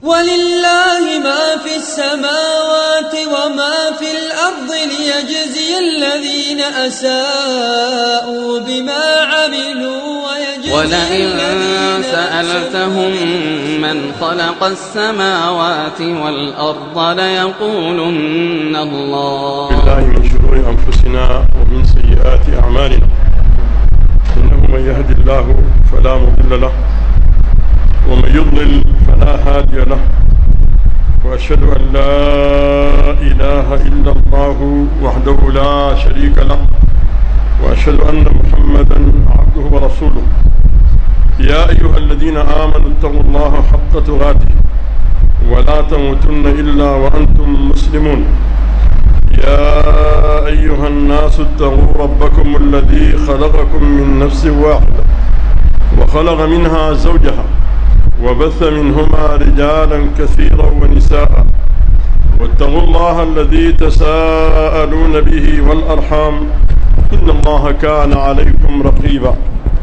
ولله ما في السماوات وما في الأرض ليجزي الذين أساءوا بما عملوا ولئن سألتهم من خلق السماوات والأرض ليقولن الله. بالله من شرور أنفسنا ومن سيئات أعمالنا، إنه من يهد الله فلا مضل له ومن يضلل فلا هادي له، وأشهد أن لا إله إلا الله وحده لا شريك له، وأشهد أن محمدا عبده ورسوله. يا أيها الذين آمنوا اتقوا الله حق تقاته ولا تموتن إلا وأنتم مسلمون. يا أيها الناس اتقوا ربكم الذي خلقكم من نفس واحدة وخلق منها زوجها وبث منهما رجالا كثيرا ونساء، واتقوا الله الذي تساءلون به والأرحام إن الله كان عليكم رقيبا.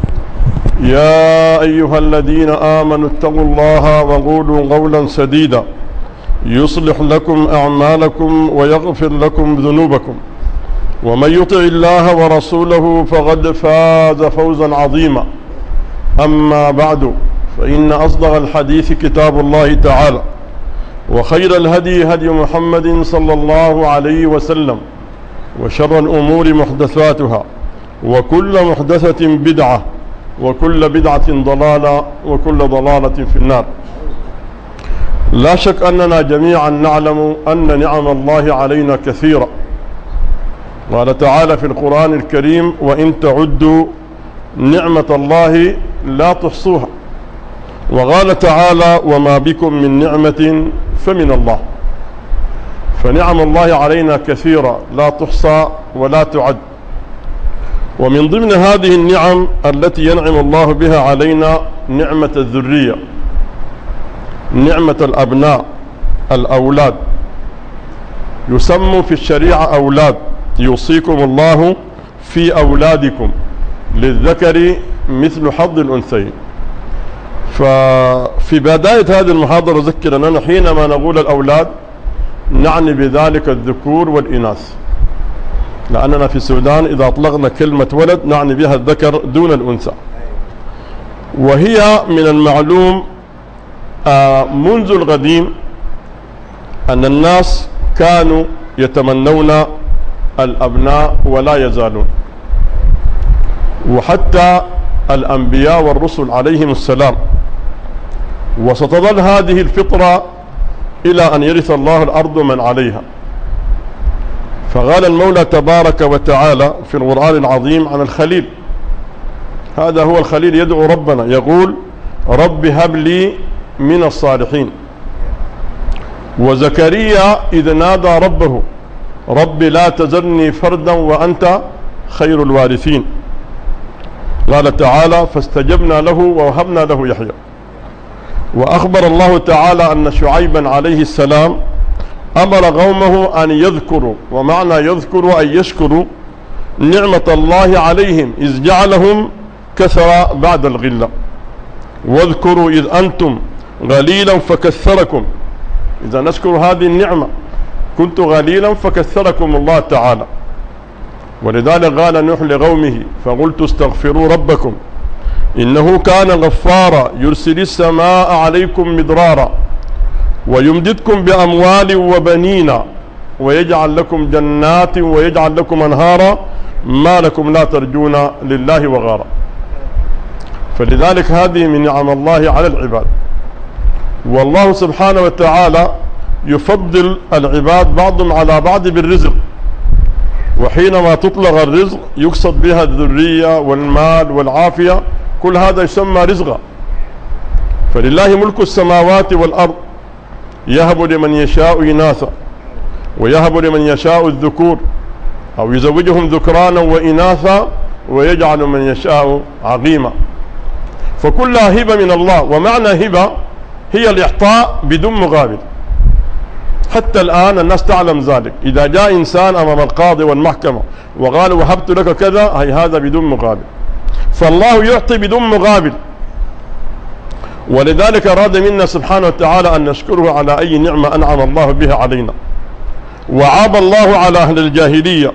يا أيها الذين آمنوا اتقوا الله وقولوا قولا سديدا يصلح لكم أعمالكم ويغفر لكم ذنوبكم، ومن يطع الله ورسوله فقد فاز فوزا عظيما. أما بعد، فإن أصدق الحديث كتاب الله تعالى، وخير الهدي هدي محمد صلى الله عليه وسلم، وشر الأمور محدثاتها، وكل محدثة بدعة، وكل بدعة ضلالة، وكل ضلالة في النار. لا شك أننا جميعا نعلم أن نعم الله علينا كثيرة. قال تعالى في القرآن الكريم: وإن تعدوا نعمة الله لا تحصوها. وقال تعالى: وما بكم من نعمة فمن الله. فنعم الله علينا كثيرة لا تحصى ولا تعد. ومن ضمن هذه النعم التي ينعم الله بها علينا نعمة الذرية، نعمة الأبناء، الأولاد. يسمى في الشريعة أولاد. يوصيكم الله في أولادكم للذكر مثل حظ الأنثيين. ففي بداية هذه المحاضرة أذكر أننا حينما نقول الأولاد نعني بذلك الذكور والإناث، لأننا في السودان إذا أطلقنا كلمة ولد نعني بها الذكر دون الأنثى. وهي من المعلوم منذ القديم أن الناس كانوا يتمنون الأبناء ولا يزالون، وحتى الأنبياء والرسل عليهم السلام. وستظل هذه الفطرة إلى أن يرث الله الأرض من عليها. فقال المولى تبارك وتعالى في القرآن العظيم عن الخليل، هذا هو الخليل يدعو ربنا يقول: رب هب لي من الصالحين. وزكريا إذ نادى ربه: رب لا تذرني فردا وأنت خير الوارثين. قال تعالى: فاستجبنا له ووهبنا له يحيى. وأخبر الله تعالى أن شعيبا عليه السلام أمر قومه أن يذكروا، ومعنى يذكروا أن يشكروا نعمة الله عليهم إذ جعلهم كثر بعد الغلة. واذكروا إذ أنتم قليلا فكثركم. إذا نشكر هذه النعمة، كنت قليلا فكثركم الله تعالى. ولذلك قال نوح لقومه: فقلت استغفروا ربكم إنه كان غفارا يرسل السماء عليكم مدرارا ويمددكم بأموال وبنين ويجعل لكم جنات ويجعل لكم أنهارا ما لكم لا ترجون لله وغارا. فلذلك هذه من نعم الله على العباد. والله سبحانه وتعالى يفضل العباد بعضهم على بعض بالرزق، وحينما تطلق الرزق يقصد بها الذرية والمال والعافية، كل هذا يسمى رزقا. فلله ملك السماوات والأرض، يهب لمن يشاء إناثا ويهب لمن يشاء الذكور، أو يزوجهم ذكرانا وإناثا ويجعل من يشاء عقيما. فكلها هبة من الله. ومعنى هبة هي الإعطاء بدون مقابل. حتى الآن الناس تعلم ذلك. إذا جاء إنسان أمام القاضي والمحكمة وقال وهبت لك كذا، هي هذا بدون مقابل. فالله يعطي بدون مقابل. ولذلك أراد منا سبحانه وتعالى أن نشكره على أي نعمة أنعم الله بها علينا. وعاب الله على أهل الجاهلية،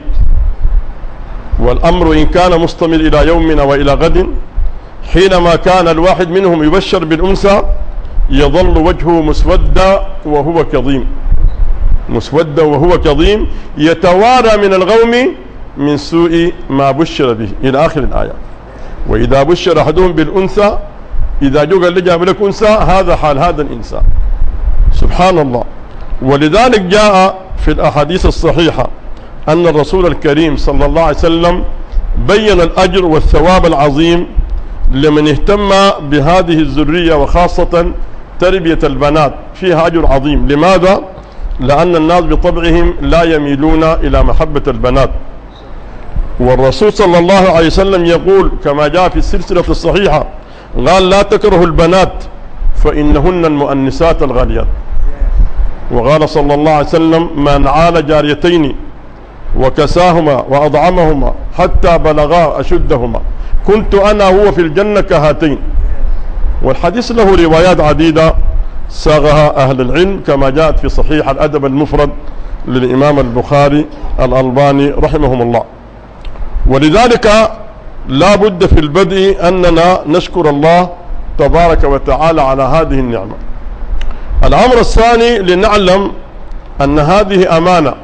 والأمر إن كان مستمر إلى يومنا وإلى غد، حينما كان الواحد منهم يبشر بالأنثى يظل وجهه مسودا وهو كظيم، مسودا وهو كظيم، يتوارى من الغوم من سوء ما بشر به إلى آخر الآية. وإذا بشر أحدهم بالأنثى، إذا جو قال لي جاب لك أنثى، هذا حال هذا الإنسان. سبحان الله. ولذلك جاء في الأحاديث الصحيحة أن الرسول الكريم صلى الله عليه وسلم بين الأجر والثواب العظيم لمن اهتم بهذه الذرية، وخاصة تربية البنات فيها أجر عظيم. لماذا؟ لأن الناس بطبعهم لا يميلون إلى محبة البنات، والرسول صلى الله عليه وسلم يقول كما جاء في السلسلة الصحيحة، قال لا تكرهوا البنات فإنهن المؤنسات الغاليات. وقال صلى الله عليه وسلم من عال جاريتين وكساهما وأضعمهما حتى بلغا أشدهما كنت أنا هو في الجنة كهاتين. والحديث له روايات عديدة ساغها أهل العلم كما جاءت في صحيح الأدب المفرد للإمام البخاري الألباني رحمهم الله. ولذلك لا بد في البدء أننا نشكر الله تبارك وتعالى على هذه النعمة. الأمر الثاني لنعلم أن هذه أمانة.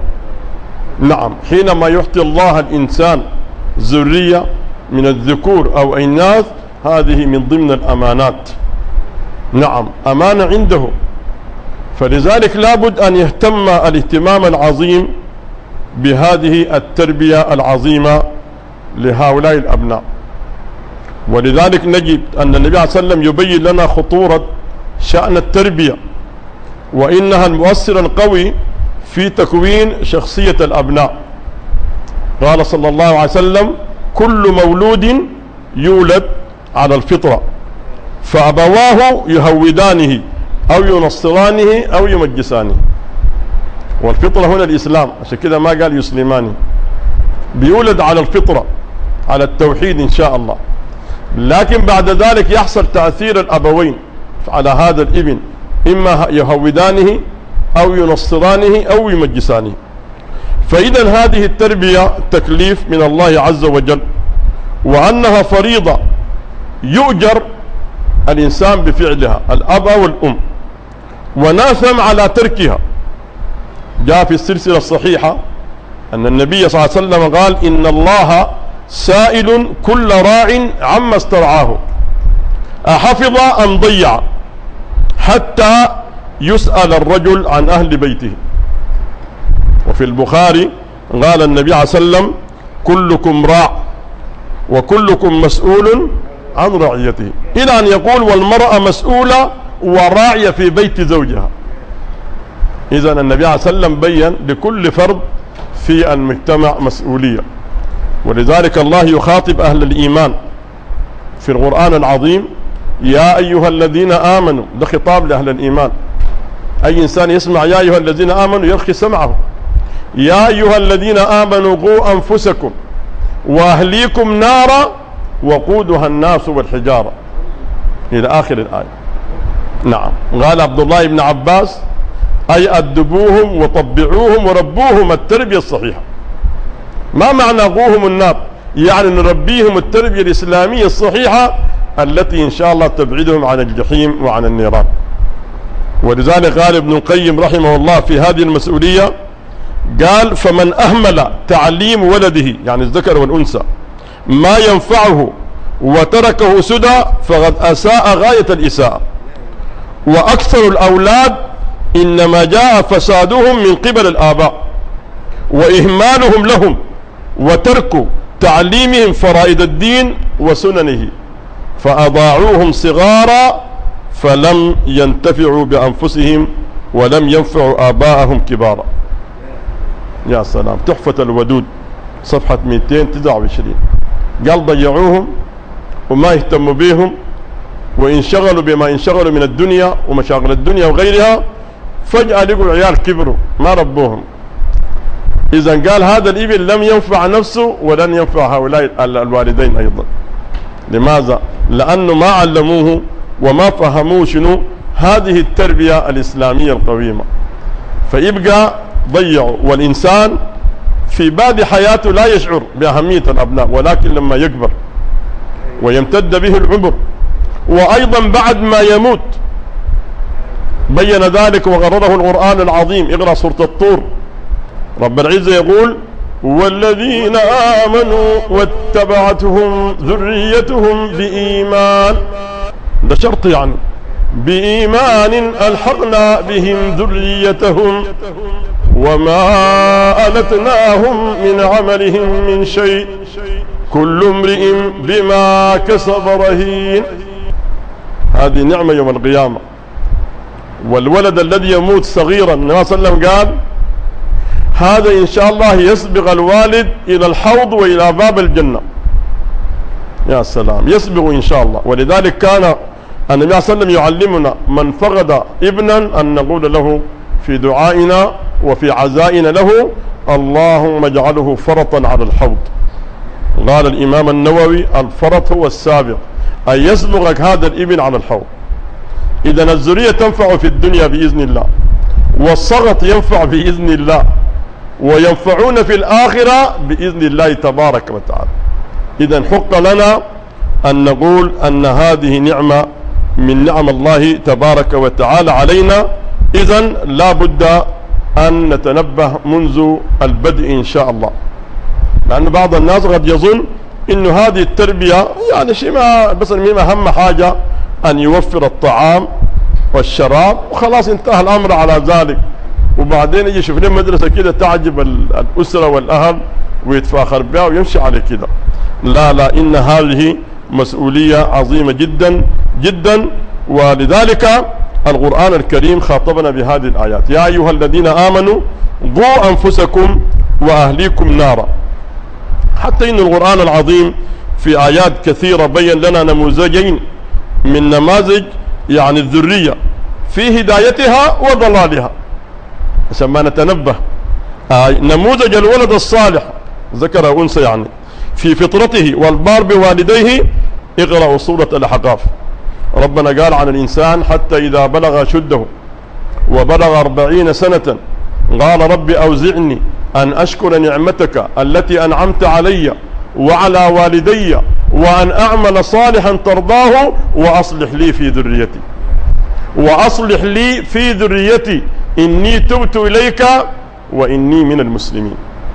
نعم، حينما يعطي الله الإنسان ذرية من الذكور أو الإناث، هذه من ضمن الأمانات. نعم، أمانة عنده، فلذلك لابد أن يهتم الاهتمام العظيم بهذه التربية العظيمة لهؤلاء الأبناء. ولذلك نجد أن النبي عليه الصلاة والسلام يبين لنا خطورة شأن التربية، وإنها المؤثر القوي في تكوين شخصية الأبناء. قال صلى الله عليه وسلم كل مولود يولد على الفطرة فأبواه يهودانه أو ينصرانه أو يمجسانه. والفطرة هنا الإسلام، عشان كده ما قال يسلمانه، بيولد على الفطرة على التوحيد إن شاء الله. لكن بعد ذلك يحصل تأثير الأبوين على هذا الابن، إما يهودانه أو ينصرانه أو يمجسانه. فإذا هذه التربية تكليف من الله عز وجل، وأنها فريضة يؤجر الإنسان بفعلها الأب والأم، وناثم على تركها. جاء في السلسلة الصحيحة أن النبي صلى الله عليه وسلم قال إن الله سائل كل راع عما استرعاه أحفظ أم ضيع، حتى يسأل الرجل عن أهل بيته. وفي البخاري قال النبي عليه الصلاة والسلام كلكم راع وكلكم مسؤول عن رعيته، إلى أن يقول والمرأة مسؤولة وراعية في بيت زوجها. إذن النبي عليه الصلاة والسلام بيّن لكل فرد في المجتمع مسؤولية. ولذلك الله يخاطب أهل الإيمان في القرآن العظيم يا أيها الذين آمنوا، ده خطاب لأهل الإيمان. أي إنسان يسمع يا أيها الذين آمنوا يرخي سمعه. يا أيها الذين آمنوا قوا أنفسكم وأهليكم نارا وقودها الناس والحجارة إلى آخر الآية. نعم، قال عبد الله بن عباس أي أدبوهم وطبعوهم وربوهم التربية الصحيحة. ما معنى قوهم النار؟ يعني نربيهم التربية الإسلامية الصحيحة التي إن شاء الله تبعدهم عن الجحيم وعن النيران. ولذلك قال ابن القيم رحمه الله في هذه المسؤولية، قال فمن أهمل تعليم ولده يعني الذكر والأنثى ما ينفعه وتركه سدى فقد أساء غاية الإساءة. وأكثر الأولاد إنما جاء فسادهم من قبل الآباء وإهمالهم لهم وترك تعليمهم فرائض الدين وسننه، فأضاعوهم صغارا فلم ينتفعوا بأنفسهم ولم ينفعوا آباءهم كبارا. يا سلام، تحفة الودود صفحة 229. قال ضيعوهم وما يهتموا بهم وانشغلوا بما انشغلوا من الدنيا ومشاغل الدنيا وغيرها، فجأة لقوا العيال كبروا ما ربوهم. إذن قال هذا الابن لم ينفع نفسه ولن ينفع هؤلاء الوالدين أيضا. لماذا؟ لأنه ما علموه وما فهموا شنو هذه التربية الإسلامية القويمة، فيبقى ضيعوا. والإنسان في بادئ حياته لا يشعر بأهمية الأبناء، ولكن لما يكبر ويمتد به العمر وأيضا بعد ما يموت بين ذلك وغرره القرآن العظيم. اقرأ سورة الطور، رب العزة يقول والذين آمنوا واتبعتهم ذريتهم بإيمان، ده شرط يعني، بإيمان ألحقنا بهم ذريتهم وما ألتناهم من عملهم من شيء كل امرئ بما كسب رهين. هذه نعمة يوم القيامة. والولد الذي يموت صغيرا النبي صلى الله عليه وسلم قال هذا إن شاء الله يسبق الوالد إلى الحوض وإلى باب الجنة. يا سلام، يسبق إن شاء الله. ولذلك كان النبي صلى الله عليه وسلم يعلمنا من فقد ابنا أن نقول له في دعائنا وفي عزائنا له اللهم اجعله فرطا على الحوض. قال الإمام النووي الفرط هو السابق، أن يسبقك هذا الابن على الحوض. إذن الذرية تنفع في الدنيا بإذن الله، والصغط ينفع بإذن الله، وينفعون في الآخرة بإذن الله تبارك وتعالى. إذن حق لنا أن نقول أن هذه نعمة من نعم الله تبارك وتعالى علينا. إذن لا بد أن نتنبه منذ البدء إن شاء الله، لأن بعض الناس قد يظن إنه هذه التربية يعني شيء ما بس أهم حاجة أن يوفر الطعام والشراب وخلاص انتهى الأمر على ذلك، وبعدين يجي يشوف لنا مدرسة كده تعجب الأسرة والأهل ويتفاخر بها ويمشي على كده. لا لا، إن هذه مسؤولية عظيمة جدا جدا. ولذلك القرآن الكريم خاطبنا بهذه الآيات: يا أيها الذين آمنوا قوا أنفسكم وأهليكم نارا. حتى إن القرآن العظيم في آيات كثيرة بين لنا نموذجين من نماذج يعني الذرية في هدايتها وضلالها عشان ما نتنبه. نموذج الولد الصالح ذكر أنثى يعني في فطرته والبار بوالديه. اقرأوا سورة الأحقاف، ربنا قال عن الإنسان حتى إذا بلغ شده وبلغ 40 سنة قال رب أوزعني أن أشكر نعمتك التي أنعمت علي وعلى والدي وأن أعمل صالحا ترضاه وأصلح لي في ذريتي وأصلح لي في ذريتي إني تبت إليك وإني من المسلمين.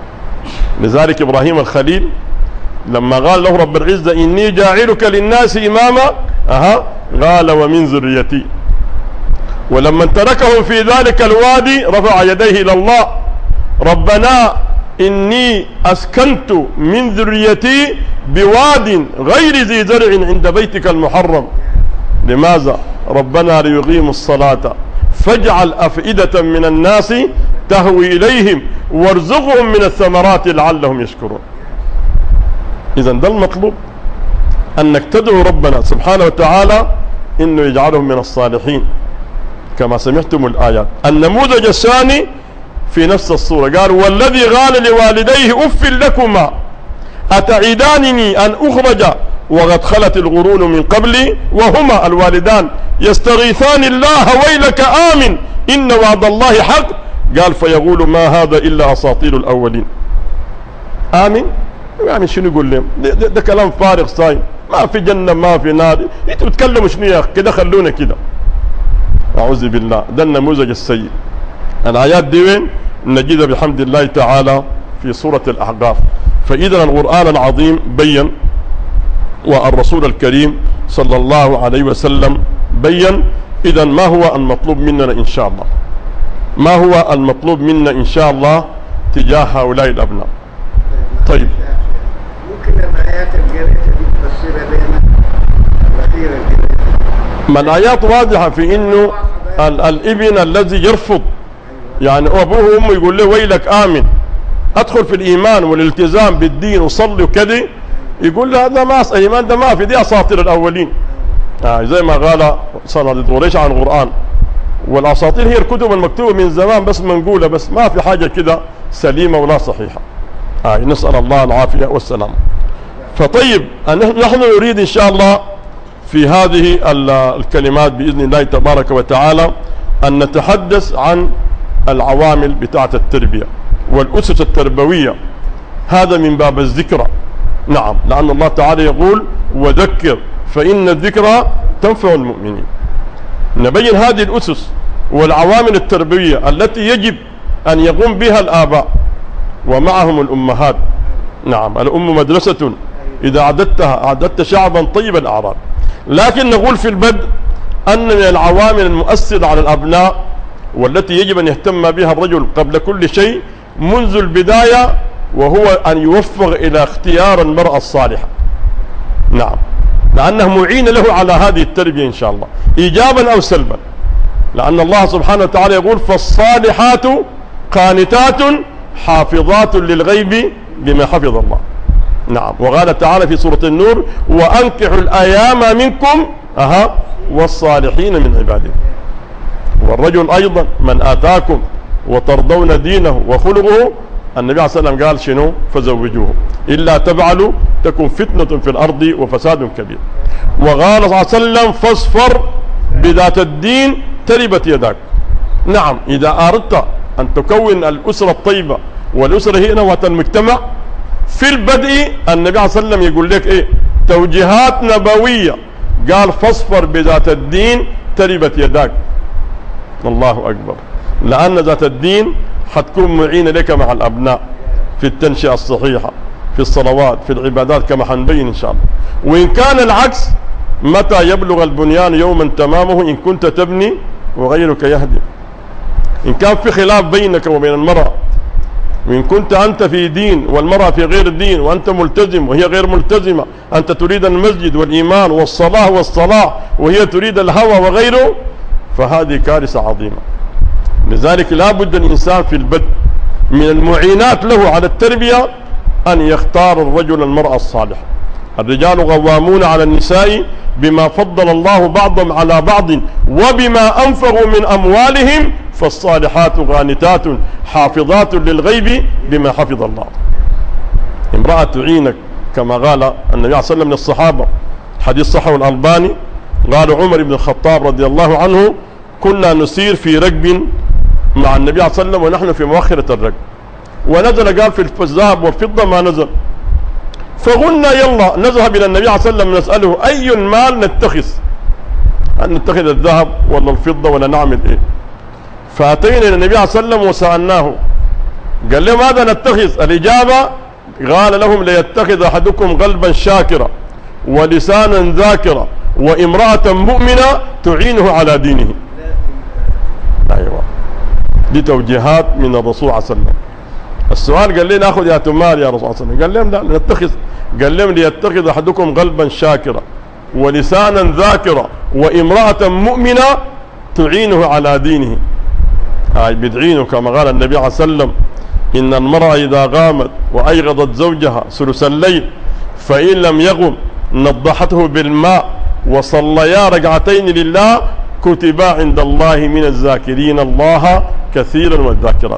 لذلك إبراهيم الخليل لما قال له رب العزة إني جاعلك للناس إماما قال ومن ذريتي. ولما تركهم في ذلك الوادي رفع يديه إلى الله: ربنا إني أسكنت من ذريتي بواد غير ذي زرع عند بيتك المحرم. لماذا؟ ربنا ليقيموا الصلاة فاجعل أفئدة من الناس تهوي إليهم وارزقهم من الثمرات لعلهم يشكرون. إذن ده المطلوب، أنك تدعو ربنا سبحانه وتعالى إنه يجعلهم من الصالحين كما سمعتم الآيات. النموذج الثاني في نفس الصورة قال: والذي قال لوالديه أف لكما أتعيدانني أن أخرج وقد خلت القرون من قبلي وهما الوالدان يستغيثان الله ويلك آمن إن وعد الله حق. قال: فيقول ما هذا إلا أساطير الأولين. آمن يعني شنو يقول لهم؟ ده كلام فارغ صايم، ما في جنة ما في نار، انتوا بتكلموا شنو يا اخي؟ كده خلونا كده. أعوذ بالله، ده النموذج السيء. الآيات دي وين؟ نجدها بحمد الله تعالى في سورة الأحقاف. فإذا القرآن العظيم بين والرسول الكريم صلى الله عليه وسلم بين. إذا ما هو المطلوب مننا إن شاء الله؟ ما هو المطلوب منا إن شاء الله تجاه هؤلاء الأبناء؟ طيب، ممكن الآيات الجارية دي تفسيرها لنا الأخيرة كده؟ ما الآيات واضحة في إنه الابن الذي يرفض يعني أبوه وأمه يقول له ويلك آمن أدخل في الإيمان والالتزام بالدين وصلي وكذا، يقول له هذا ما إيمان، ده ما في، دي أساطير الأولين. زي ما قال صلى الله عليه عن القرآن، والأساطير هي الكتب المكتوبة من زمان بس منقولة، بس ما في حاجة كده سليمة ولا صحيحة. نسأل الله العافية والسلام. فطيب نحن نريد إن شاء الله في هذه الكلمات بإذن الله تبارك وتعالى أن نتحدث عن العوامل بتاعة التربية والأسس التربوية. هذا من باب الذكرى. نعم، لأن الله تعالى يقول وذكر فإن الذكرى تنفع المؤمنين. نبين هذه الأسس والعوامل التربوية التي يجب أن يقوم بها الآباء ومعهم الأمهات. نعم، الأم مدرسة إذا أعددتها أعددت شعبا طيب الأعراض. لكن نقول في البدء أن من العوامل المؤثرة على الأبناء والتي يجب أن يهتم بها الرجل قبل كل شيء منذ البداية وهو أن يوفق إلى اختيار المرأة الصالحة. نعم، لأنه معين له على هذه التربية إن شاء الله إيجابا أو سلبا، لأن الله سبحانه وتعالى يقول فالصالحات قانتات حافظات للغيب بما حفظ الله. نعم، وقال تعالى في سورة النور وأنكحوا الأيام منكم والصالحين من عبادكم. والرجل أيضا من آتاكم وترضون دينه وخلقه، النبي عليه الصلاة والسلام قال شنو؟ فزوجوه إلا تفعلوا تكون فتنة في الأرض وفساد كبير. وقال صلى الله عليه وسلم فاصفر بذات الدين تربت يداك. نعم، إذا أردت أن تكون الأسرة الطيبة والأسرة هي نواة المجتمع في البدء النبي عليه الصلاة والسلام يقول لك إيه؟ توجيهات نبوية. قال فاصفر بذات الدين تربت يداك. الله أكبر، لأن ذات الدين حتكون معينة لك مع الأبناء في التنشئة الصحيحة في الصلوات في العبادات كما حنبين إن شاء الله. وإن كان العكس متى يبلغ البنيان يوما تمامه إن كنت تبني وغيرك يهدم. إن كان في خلاف بينك وبين المرأة وإن كنت أنت في دين والمرأة في غير دين وأنت ملتزم وهي غير ملتزمة، أنت تريد المسجد والإيمان والصلاة وهي تريد الهوى وغيره، فهذه كارثة عظيمة. لذلك لا بد الإنسان في البدء من المعينات له على التربية أن يختار الرجل المرأة الصالحة. الرجال قوامون على النساء بما فضل الله بعضهم على بعض وبما أنفقوا من أموالهم فالصالحات قانتات حافظات للغيب بما حفظ الله. امرأة تعينك كما قال النبي عليه الصلاة والسلام من الصحابة، حديث صحيح الألباني، قال عمر بن الخطاب رضي الله عنه كنا نسير في ركب مع النبي عليه الصلاة والسلام ونحن في مؤخرة الركب، ونزل قال في الذهب والفضة ما نزل، فقلنا يلا نذهب إلى النبي عليه الصلاة والسلام نسأله أي المال نتخذ، أن نتخذ الذهب ولا الفضة ولا نعمل إيه. فأتينا إلى النبي عليه الصلاة والسلام وسألناه قال لهم ماذا نتخذ؟ الإجابة قال لهم ليتخذ أحدكم قلبا شاكرا ولسانا ذاكرا وامرأة مؤمنة تعينه على دينه. أيوة، دي توجيهات من الرسول عليه الصلاة والسلام. السؤال قال لي ناخذ يا تمار يا رسول الله، قال لهم لا نتخذ، قال لهم ليتخذ أحدكم قلبا شاكرا ولسانا ذاكرا وامرأة مؤمنة تعينه على دينه. بدعينه كما قال النبي عليه الصلاة والسلام إن المرأة إذا قامت وأيقظت زوجها ثلث الليل فإن لم يقم نضحته بالماء وصليا ركعتين لله كتبا عند الله من الذاكرين الله كثيرا والذاكرات.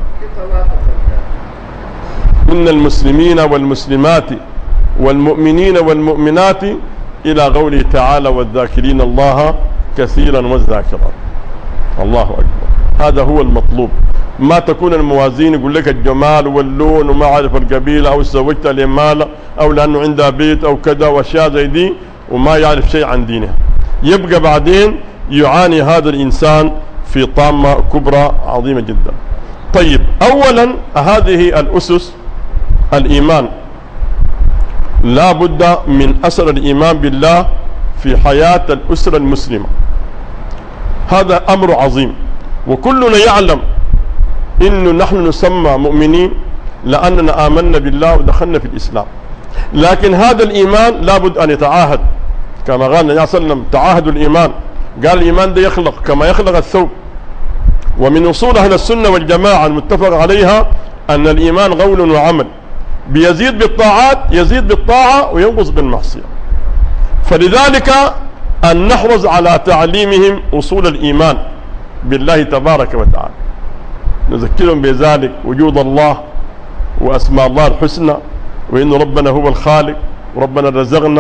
إن المسلمين والمسلمات والمؤمنين والمؤمنات إلى قوله تعالى والذاكرين الله كثيرا والذاكرات. الله أكبر، هذا هو المطلوب. ما تكون الموازين يقول لك الجمال واللون وما عارف القبيلة أو زوجتها لمال أو لأنه عندها بيت أو كذا وأشياء زي دي وما يعرف شيء عن دينه، يبقى بعدين يعاني هذا الإنسان في طامة كبرى عظيمة جدا. طيب، أولا هذه الأسس الإيمان، لا بد من أثر الإيمان بالله في حياة الأسرة المسلمة. هذا أمر عظيم، وكلنا يعلم إنه نحن نسمى مؤمنين لأننا آمنا بالله ودخلنا في الإسلام، لكن هذا الإيمان لا بد أن يتعاهد كما قال النبي صلى الله عليه وسلم تعاهدوا الإيمان. قال الإيمان ده يخلق كما يخلق الثوب. ومن أصول أهل السنة والجماعة المتفق عليها أن الإيمان قول وعمل، بيزيد بالطاعات يزيد بالطاعة وينقص بالمعصية. فلذلك أن نحرص على تعليمهم أصول الإيمان بالله تبارك وتعالى، نذكرهم بذلك وجود الله وأسماء الله الحسنى وإن ربنا هو الخالق وربنا رزقنا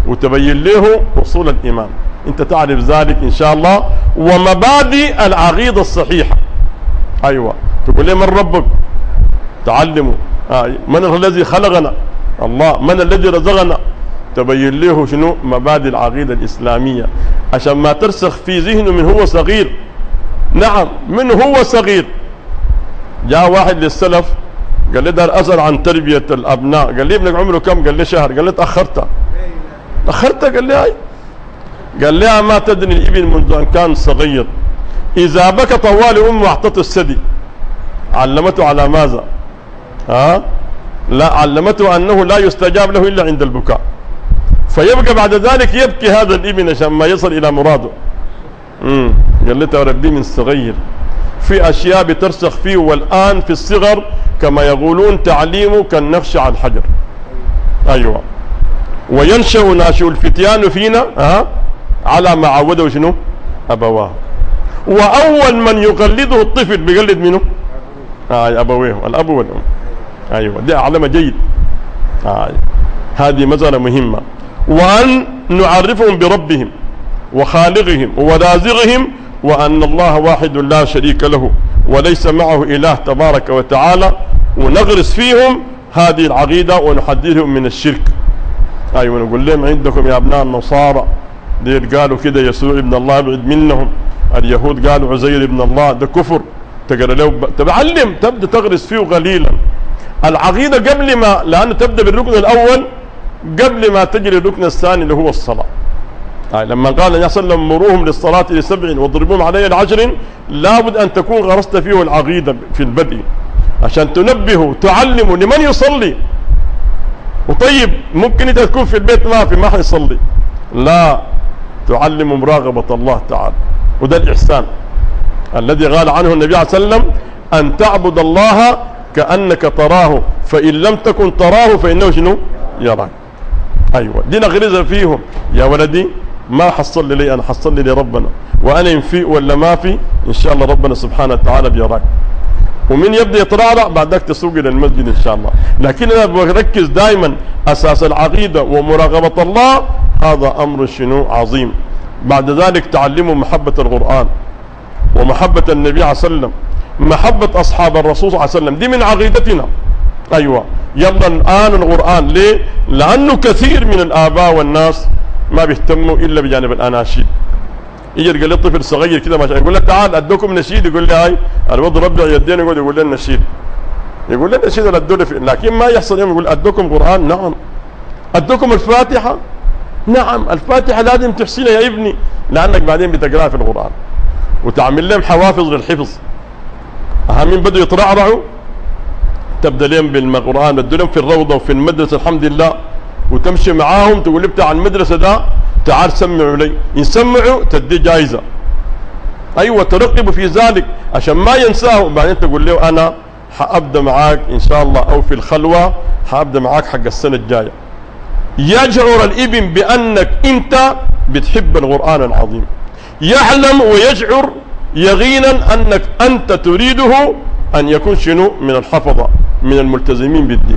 وتبين له أصول الإيمان. أنت تعرف ذلك إن شاء الله، ومبادئ العقيدة الصحيحة. أيوة، تقول لي من ربك؟ تعلمه. من الذي خلقنا؟ الله. من الذي رزقنا؟ تبين له شنو مبادئ العقيدة الإسلامية، عشان ما ترسخ في ذهنه من هو صغير. نعم، من هو صغير. جاء واحد للسلف قال لي دار أسأل عن تربية الأبناء، قال لي ابنك عمره كم؟ قال لي شهر. قال لي تأخرت. قال لي هاي. قال لي ما تدري الابن منذ أن كان صغير إذا بكى طوال أمه أعطته الثدي. علمته على ماذا؟ لا، علمته أنه لا يستجاب له إلا عند البكاء، فيبقى بعد ذلك يبكي هذا الابن عشان ما يصل إلى مراده. قال لي تربيه من صغير، في أشياء بترسخ فيه، والآن في الصغر كما يقولون تعليمه كالنقش على الحجر. أيوة، وينشأ ناشئ الفتيان فينا على ما عوده شنو أبواه. وأول من يقلده الطفل بيقلد منه أبويه، الأب والأم. أيوة، دي علامة جيد. هذه مسألة مهمة. وأن نعرفهم بربهم وخالقهم ورازقهم، وأن الله واحد لا شريك له وليس معه إله تبارك وتعالى، ونغرس فيهم هذه العقيدة ونحذرهم من الشرك. أيوة، نقول لهم عندكم يا أبناء النصارى دير قالوا كده يسوع ابن الله ابعد منهم، اليهود قالوا عزير ابن الله، ده كفر. تقرأ له تعلم، تبدأ تغرس فيه قليلا العقيدة قبل ما، لأنه تبدأ بالركن الأول قبل ما تجري الركن الثاني اللي هو الصلاة. لما قال النبي صلى الله عليه وسلم مروهم للصلاة ل7 واضربوهم عليها ل10، لابد أن تكون غرست فيه العقيدة في البدء عشان تنبهه تعلمه لمن يصلي. وطيب ممكن انت تكون في البيت ما حيصلي، لا، تعلم مراقبة الله تعالى، وده الإحسان الذي قال عنه النبي عليه الصلاة والسلام أن تعبد الله كأنك تراه فإن لم تكن تراه فإنه شنو يراك. أيوة، دي نغرزها فيهم. يا ولدي ما حصل لي أنا، حصل لي لربنا، وأنا إن في ولا ما في إن شاء الله ربنا سبحانه وتعالى بيراك. ومن يبدأ يترعرع بعدك تسوق إلى المسجد إن شاء الله. لكن أنا بركز دائما أساس العقيدة ومراقبة الله، هذا أمر شنو عظيم. بعد ذلك تعلموا محبة القرآن ومحبة النبي عليه الصلاة والسلام، محبة أصحاب الرسول صلى الله عليه وسلم، دي من عقيدتنا. أيوة، يلا الآن القرآن ليه؟ لأنه كثير من الآباء والناس ما بيهتموا إلا بجانب الأناشيد. يجي قال لي طفل صغير كده ما شاء، يقول لك تعال أدوكم نشيد، يقول لي هاي الوضع ربع يدين، يقول لنا نشيد، يقول لنا نشيد ولا أدوله، لكن ما يحصل يوم يقول أدوكم قرآن. نعم. أدوكم الفاتحة. نعم، الفاتحة لازم تحسنها يا ابني، لأنك بعدين بتقرأها في القرآن وتعمل لهم حوافظ للحفظ. أهمين بدوا يترعرعوا تبدأ لهم بالقرآن، بدوا لهم في الروضة وفي المدرسة الحمد لله، وتمشي معاهم تقول لي بتاع المدرسة ده تعال سمعوا لي، إن سمعوا تدي جائزة. أيوة، ترقبوا في ذلك عشان ما ينساه. وبعدين تقول له أنا حأبدأ معاك إن شاء الله، أو في الخلوة حأبدأ معاك حق السنة الجاية. يشعر الابن بأنك أنت بتحب القرآن العظيم، يعلم ويشعر يقينا أنك أنت تريده أن يكون شنو من الحفظة من الملتزمين بالدين.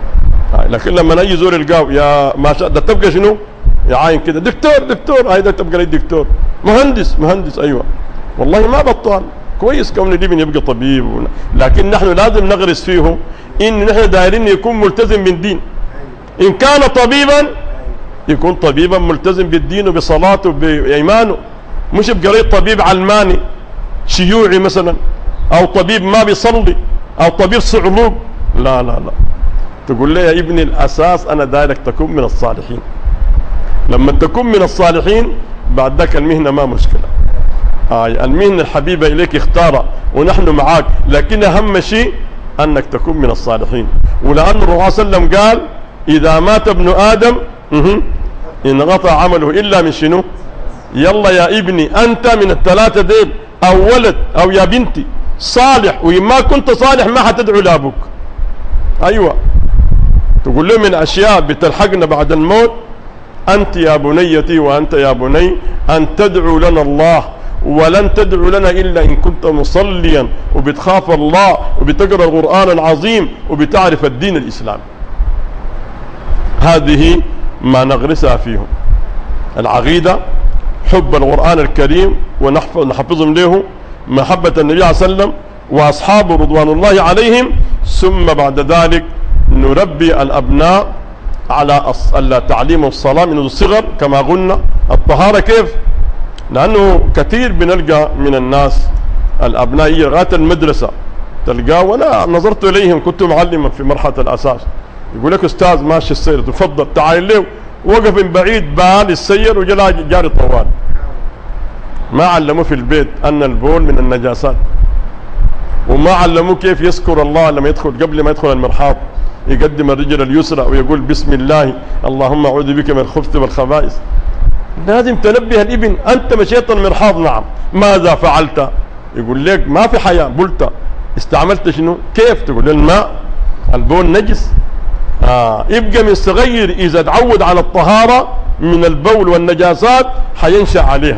لكن لما نجي زور القاو يا ما شاء ده تبقى شنو يعاين كده دكتور هاي ده تبقى لي دكتور، مهندس. أيوة، والله ما بطال كويس كون الابن يبقى طبيب. لكن نحن لازم نغرس فيه إن نحن دايرين يكون ملتزم بالدين. إن كان طبيبا يكون طبيبا ملتزم بالدين وبصلاته وبإيمانه، مش بقى طبيب علماني شيوعي مثلا، أو طبيب ما بيصلي، أو طبيب صعلوك. لا، تقول لي يا ابني الأساس أنا دايرك تكون من الصالحين. لما تكون من الصالحين بعد ذاك المهنة ما مشكلة. المهنة الحبيبة إليك اختارها ونحن معاك، لكن أهم شيء أنك تكون من الصالحين. ولأن الرسول صلى الله عليه وسلم قال إذا مات ابن آدم انقطع عمله إلا من شنو؟ يلا يا ابني أنت من الثلاثة ديل، أو ولد أو يا بنتي صالح، وإما كنت صالح ما حتدعو لأبوك. أيوة، تقول له من أشياء بتلحقنا بعد الموت أنت يا بنيتي وأنت يا بني أن تدعو لنا الله، ولن تدعو لنا إلا إن كنت مصليا وبتخاف الله وبتقرأ القرآن العظيم وبتعرف الدين الإسلامي. هذه ما نغرسها فيهم. العقيدة، حب القرآن الكريم ونحفظهم له، محبة النبي صلى الله عليه وسلم وأصحابه رضوان الله عليهم، ثم بعد ذلك نربي الأبناء على تعليم الصلاة من الصغر كما قلنا. الطهارة كيف؟ لأنه كثير بنلقى من الناس الأبناء لغاية المدرسة تلقاه، وأنا نظرت إليهم كنت معلما في مرحلة الأساس، يقول لك أستاذ ماشي السير تفضل تعال له، وقف من بعيد بال السير وجلا جاري طوال. ما علموه في البيت أن البول من النجاسات، وما علموه كيف يذكر الله لما يدخل قبل ما يدخل المرحاض، يقدم الرجل اليسرى ويقول بسم الله اللهم أعوذ بك من الخبث والخبائث. لازم تنبه الابن، أنت مشيت المرحاض نعم، ماذا فعلت؟ يقول لك ما في حياة، بلت استعملت شنو؟ كيف؟ تقول الماء، البول نجس. يبقى من صغير إذا تعود على الطهارة من البول والنجاسات حينشأ عليها.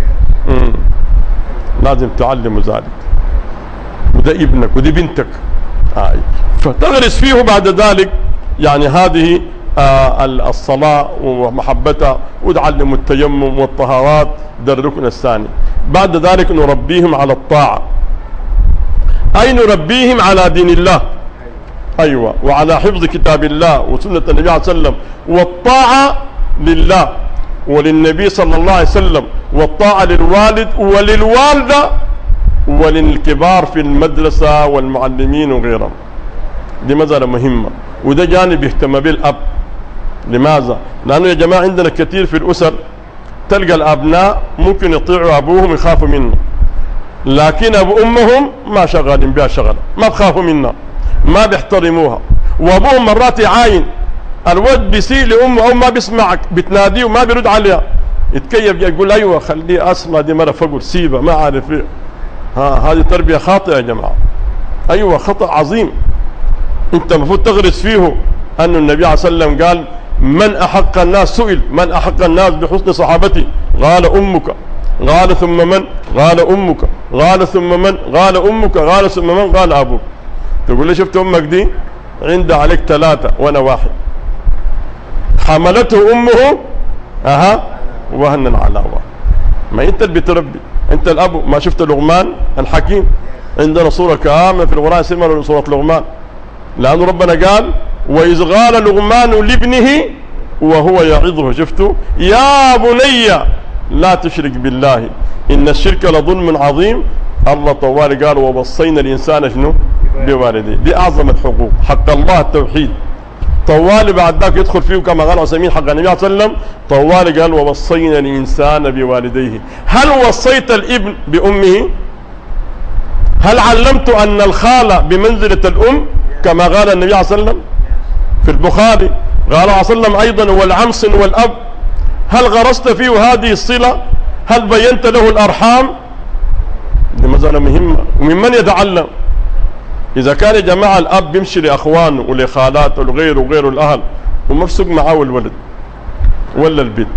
لازم تعلم ذلك، وده ابنك ودي بنتك. فتغرس فيه بعد ذلك يعني هذه الصلاة ومحبتها، وتعلم التيمم والطهارات، ده الركن الثاني. بعد ذلك نربيهم على الطاعة، أي نربيهم على دين الله، أيوة، وعلى حفظ كتاب الله وسنة النبي عليه وسلم، والطاعة لله وللنبي صلى الله عليه وسلم، والطاعة للوالد وللوالدة وللكبار في المدرسة والمعلمين وغيرهم. دي مسألة مهمة، وده جانب يهتم به الأب. لماذا؟ لأنه يا جماعة عندنا كثير في الأسر تلقى الأبناء ممكن يطيعوا أبوهم يخافوا منه، لكن أبو أمهم ما شغالين بها شغلة، ما بخافوا منها، ما بيحترموها، وأبوهم مرات يعاين الولد بيسيء لأمه أو ما بيسمعك، بتناديه وما بيرد عليها، يتكيف يقول أيوة خليه أصلا دي مرة فقر سيبه ما عارف إيه. هذه تربية خاطئة يا جماعة، أيوة خطأ عظيم. أنت المفروض تغرس فيه أن النبي عليه الصلاة والسلام قال من أحق الناس، سئل من أحق الناس بحسن صحابتي، قال أمك، قال ثم من؟ قال أمك، قال ثم من؟ قال أمك، قال ثم من؟ قال أبوك. تقول لي شفت أمك دي عندها عليك 3 وأنا 1، حملته أمه وهنا على وهن. ما أنت اللي بتربي، أنت الأب. ما شفت لقمان الحكيم؟ عندنا صورة كاملة في القرآن اسمها صورة لقمان، لأن ربنا قال وإذ قال لقمان لابنه وهو يعظه، شفتوا؟ يا بني لا تشرك بالله إن الشرك لظلم عظيم. الله طوال قال ووصينا الإنسان شنو؟ بوالديه. دي أعظم الحقوق، حق الله التوحيد. طوال بعد ذاك يدخل فيه كما قال عثيمين حق النبي صلى الله عليه وسلم، طوال قال ووصينا الإنسان بوالديه. هل وصيت الابن بأمه؟ هل علمت أن الخالة بمنزلة الأم كما قال النبي صلى الله عليه وسلم في البخاري؟ قال عليه وسلم أيضا والعم صن والأب. هل غرست فيه هذه الصلة؟ هل بينت له الأرحام؟ دي مسألة مهمة. وممن يتعلم؟ إذا كان يا جماعة الأب بيمشي لأخوانه ولخالاته وغيره وغيره الأهل ومفسق معاه الولد ولا البنت،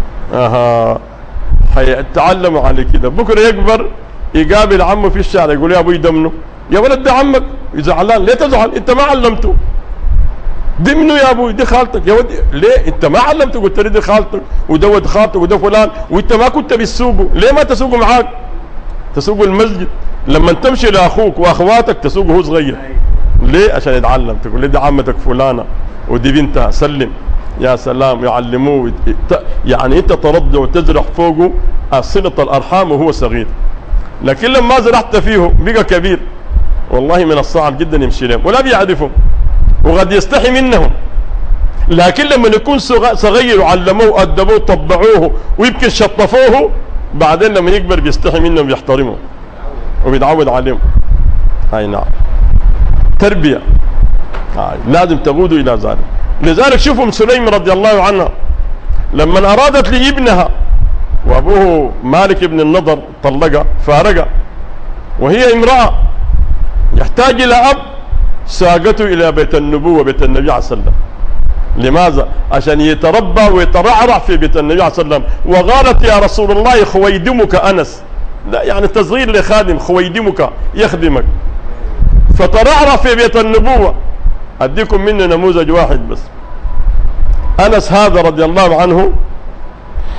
حيتعلموا على كده. بكرة يكبر يقابل عمه في الشارع يقول يا أبوي دمنه، يا ولد ده عمك، زعلان ليه تزعل؟ أنت ما علمته. دي منه يا أبوي، دي خالتك. يا ولد ليه أنت ما علمته؟ قلت لي دي خالتك وده ولد خالتك وده فلان، وأنت ما كنت بتسوقه، ليه ما تسوقه معاك؟ تسوقه المسجد. لما تمشي لأخوك وأخواتك تسوقه هو صغير، ليه؟ عشان يتعلم. تقول لي دي عمتك فلانة ودي بنتها، سلم. يا سلام، يعلموه. يعني أنت ترضع وتزرع فوقه صلة الأرحام وهو صغير. لكن لما زرعت فيه بقى كبير، والله من الصعب جدا يمشي لهم ولا بيعرفهم وقد يستحي منهم. لكن لما يكون صغير وعلموه وأدبوه وطبعوه ويمكن شطفوه، بعدين لما يكبر بيستحي منهم ويحترمهم وبيتعود عليهم. هاي نعم تربية، لازم تقودوا إلى ذلك. لذلك شوفوا ام سليم رضي الله عنها لما أرادت لابنها وأبوه مالك بن النضر طلقها فارقها، وهي امرأة يحتاج إلى أب، ساقته إلى بيت النبوة، بيت النبي عليه الصلاة والسلام. لماذا؟ عشان يتربى ويترعرع في بيت النبي عليه الصلاة والسلام. وقالت يا رسول الله خويدمك أنس، لا يعني تصغير لخادم، خويدمك يخدمك. فترعرع في بيت النبوة. أديكم منه نموذج واحد بس. أنس هذا رضي الله عنه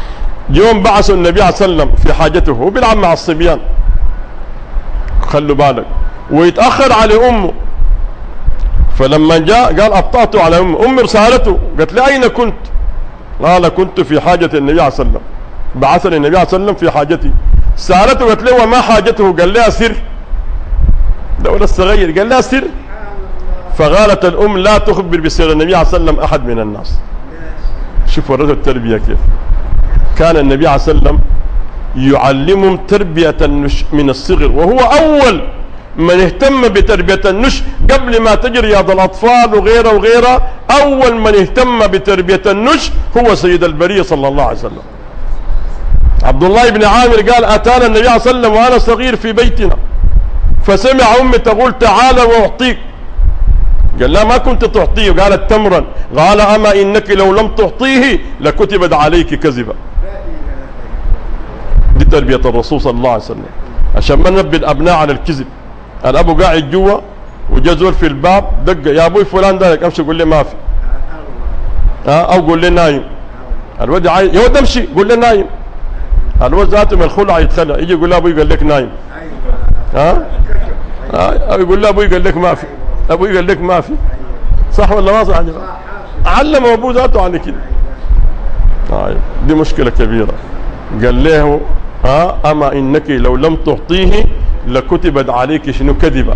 يوم بعثوا النبي عليه وسلم في حاجته، هو بيلعب مع الصبيان، خلوا بالك، ويتأخر على أمه. فلما جاء قال أبطأت على أمي رسالته، قالت لي أين كنت؟ قال كنت في حاجة النبي عليه وسلم، بعثني النبي عليه وسلم في حاجتي. سألته قالت له وما حاجته؟ قال لها سر، ده ولا الصغير، قال لها سر. فقالت الأم لا تخبر بسر النبي عليه وسلم أحد من الناس. شوفوا الرجل التربية كيف كان النبي عليه وسلم يعلمهم تربية النش من الصغر، وهو أول من اهتم بتربية النش قبل ما تجي رياض الأطفال وغيره وغيره. أول من اهتم بتربية النش هو سيد البرية صلى الله عليه وسلم. عبد الله بن عامر قال أتانا النبي عليه وسلم وأنا صغير في بيتنا، فسمع أمي تقول تعال وأعطيك. قال لا ما كنت تعطيه، قالت تمرا، قال أما إنك لو لم تعطيه لكتبت عليك كذبا. دي تربية الرسول صلى الله عليه وسلم، عشان ما ننبه الأبناء على الكذب. الأبو قاعد جوا وجزور في الباب دق يا أبوي فلان دايك، أمشي قول لي ما في، أو قول لي نايم. الواد عايز يا ولد امشي قول لي نايم. الواد ذاته من الخلع يتخلع، يجي يقول له أبوي قال لك نايم، أو يقول له أبوي قال لك ما في، أبوي قال لك ما في. صح ولا ما صح يا جماعة؟ علم أبوه ذاته عن كده. دي مشكلة كبيرة. قال له أما إنك لو لم تعطيه لكتبت عليك شنو كذبة.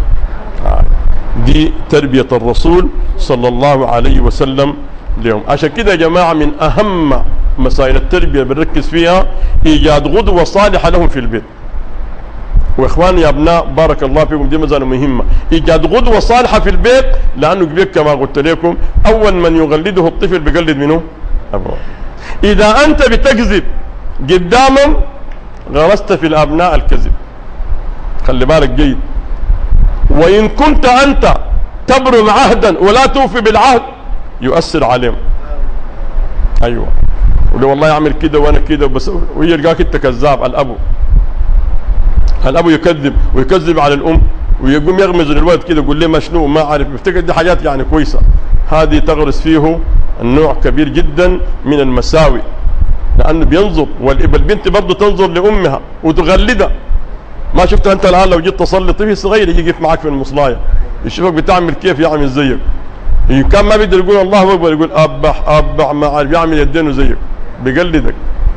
دي تربية الرسول صلى الله عليه وسلم لهم. عشان كده يا جماعة من أهم مسائل التربية بنركز فيها إيجاد قدوة صالحة لهم في البيت. واخواني يا ابناء بارك الله فيكم، دي مسألة مهمة، ايجاد قدوة صالحة في البيت، لانه البيت كما قلت لكم اول من يغلده الطفل بيقلد منه ابوه. اذا انت بتكذب قدامهم غرست في الابناء الكذب، خلي بالك جيد. وان كنت انت تبرم عهدا ولا توفي بالعهد يؤثر عليهم. ايوه، ولو والله يعمل كده وانا كده بس، ويلقاك انت كذاب. الابو يكذب ويكذب على الام ويقوم يغمز الولد كده يقول لي مشنو ما عارف، يفتكر دي حاجات يعني كويسه. هذه تغرس فيه النوع كبير جدا من المساوي، لانه بينظر، والبنت برضه تنظر لامها وتغلدها. ما شفت انت الان لو جيت تصلي طفل صغير يجي يقف معك في المصلايه يشوفك بتعمل كيف يعمل زيك، كان ما بيقدر يقول الله اكبر يقول ابح ما عارف، يعمل يدينه زيك، بيقلدك.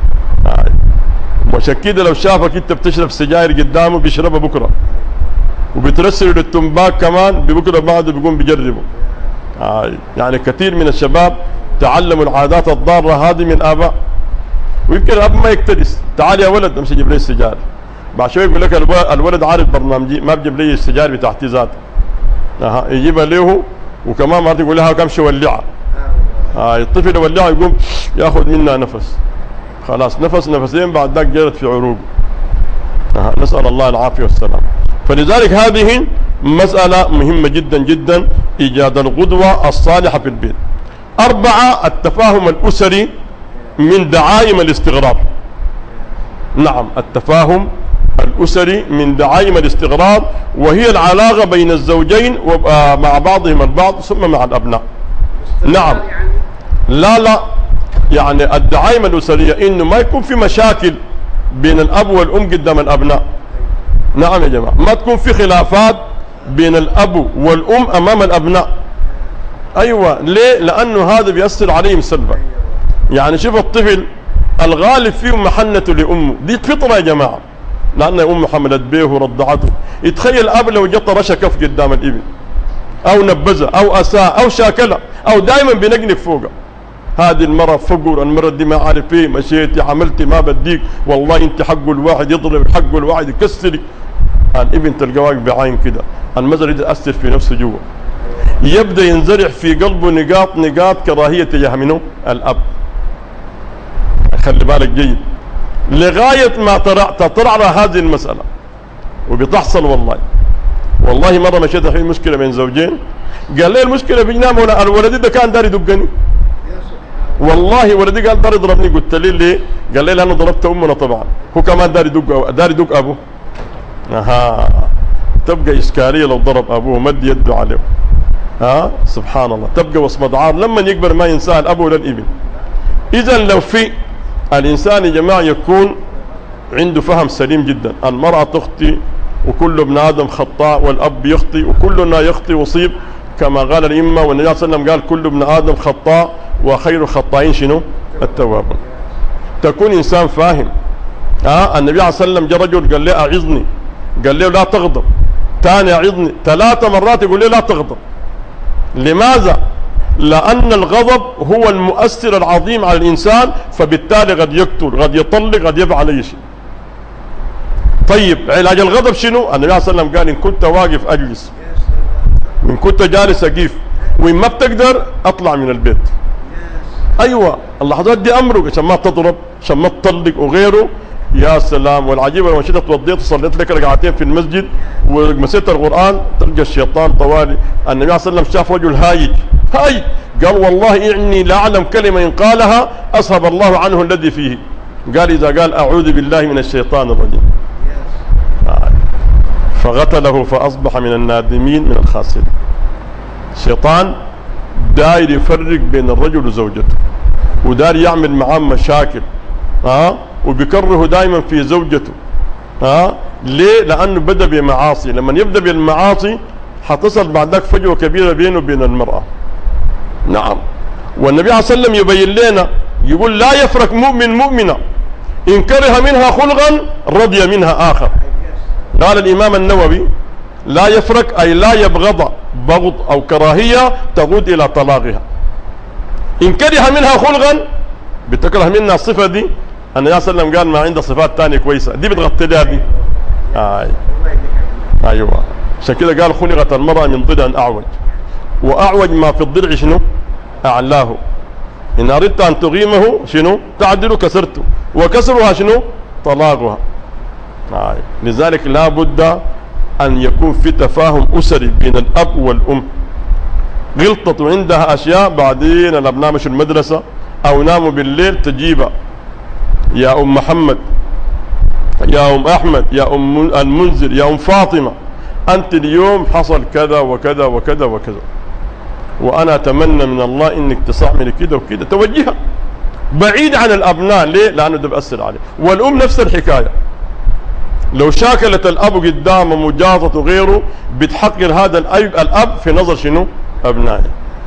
وعشان كده لو شافك انت بتشرب سجاير قدامه بيشربها بكره، وبترسل للتنباك كمان بكره بعده بيقوم بيجربه. يعني كثير من الشباب تعلموا العادات الضاره هذه من الاباء، ويمكن الاب ما يكترث، تعال يا ولد امشي جيب لي السجاير، بعد شويه يقول لك الولد عارف برنامجي ما بجيب لي السجاير بتاعتي ذاته، يجيبها له، وكمان مرات يقول لها كمشي ولعها. الطفل يولعها يقوم ياخذ منها نفس، خلاص نفس نفسين بعد ذاك جرت في عروقه. نسأل الله العافية والسلام. فلذلك هذه مسألة مهمة جدا جدا، إيجاد القدوة الصالحة في البيت. 4 التفاهم الأسري من دعائم الاستغراب. نعم، التفاهم الأسري من دعائم الاستغراب، وهي العلاقة بين الزوجين مع بعضهم البعض ثم مع الأبناء. نعم، لا يعني الدعائم الأسرية إنه ما يكون في مشاكل بين الأب والأم قدام الأبناء. نعم يا جماعة، ما تكون في خلافات بين الأب والأم أمام الأبناء. أيوة، ليه؟ لأنه هذا بيأثر عليهم سلبا. يعني شوف الطفل الغالب فيه محنته لأمه، دي فطرة يا جماعة، لأن أمه حملت به ورضعته. يتخيل الأب لو جت رشا كف قدام الابن، أو نبذه أو أساء أو شاكله أو دائما بنقنق فوقه، هذه المرة فقر، المرة دي ما عارف ايه، مشيتي عملتي ما بديك، والله انت حقه الواحد يضرب، حقه الواحد يكسرك. الابن تلقى واقف بعين كده، المزر يتأثر في نفسه جوا، يبدأ ينزرع في قلبه نقاط كراهية تجاه منه الأب. خلي بالك جيد، لغاية ما تطرع هذه المسألة، وبتحصل والله مرة مشيت في مشكلة بين زوجين، قال لي المشكلة بينام ولا الولد ده كان داري يدقني، والله ولدي قال داري يضربني. قلت له ليه؟ قال لي لأنه ضربت أمنا طبعا، هو كمان داري يدق أبوه. تبقى إشكالية لو ضرب أبوه مد يده عليه. سبحان الله، تبقى وصمة عار لما يكبر ما ينساها الأب ولا الابن. إذا لو في الإنسان يا جماعة يكون عنده فهم سليم جدا. المرأة تخطي وكل ابن آدم خطاء، والأب يخطي وكلنا يخطي ويصيب، كما قال الإمة، والنبي صلى الله عليه وسلم قال كل ابن آدم خطاء وخير الخطائين شنو؟ التوابون. تكون إنسان فاهم. النبي عليه الصلاة والسلام جاء رجل قال له أعظني، قال له لا تغضب، ثاني أعظني، 3 مرات يقول له لا تغضب. لماذا؟ لأن الغضب هو المؤثر العظيم على الإنسان، فبالتالي قد يقتل، قد يطلق، قد يفعل أي شيء. طيب علاج الغضب شنو؟ النبي عليه الصلاة والسلام قال إن كنت واقف أجلس، إن كنت جالس أقيف، وإن ما بتقدر أطلع من البيت. أيوة اللحظات دي أمرك، عشان ما تضرب، عشان ما تطلق وغيره. يا سلام. والعجيب لما مشيت اتوضيت وصليت لك ركعتين في المسجد ومسيت القرآن، تلقى الشيطان طوالي. النبي عليه الصلاة والسلام شاف رجل هايج، قال والله إني لا أعلم كلمة إن قالها أصهب الله عنه الذي فيه. قال إذا قال أعوذ بالله من الشيطان الرجيم، فقتله فأصبح من النادمين من الخاسرين. الشيطان داير يفرق بين الرجل وزوجته، وداير يعمل معاه مشاكل، وبيكرهه دائما في زوجته. ليه؟ لأنه بدأ بمعاصي. لما يبدأ بالمعاصي حتصل بعد ذلك فجوة كبيرة بينه وبين المرأة. نعم. والنبي عليه الصلاة والسلام يبين لنا، يقول لا يفرق مؤمن مؤمنة إن كره منها خلقا رضي منها آخر. قال الإمام النووي لا يفرق أي لا يبغض بغض أو كراهية تقود إلى طلاقها. إن كره منها خلقا، بتكره منها الصفة دي، النبي صلى الله عليه وسلم قال ما عنده صفات تانية كويسة، دي بتغطي لها دي. أيوة. عشان كده قال خلقت المرأة من ضلع أعوج، وأعوج ما في الضلع شنو؟ أعلاه. إن أردت أن تقيمه شنو؟ تعدل كسرته، وكسرها شنو؟ طلاقها. لذلك لا بد أن يكون في تفاهم أسري بين الأب والأم. غلطت عندها أشياء، بعدين الأبناء مشوا المدرسة أو ناموا بالليل تجيبها، يا أم محمد، يا أم أحمد، يا أم المنذر، يا أم فاطمة، أنت اليوم حصل كذا وكذا وكذا وكذا، وأنا أتمنى من الله إنك تصعمل كده وكده. توجهها بعيد عن الأبناء. ليه؟ لأنه ده بأثر عليه. والأم نفس الحكاية، لو شاكلت الأب قدامه مجازة وغيره بتحقر هذا الأب في نظر شنو؟ أبنائه.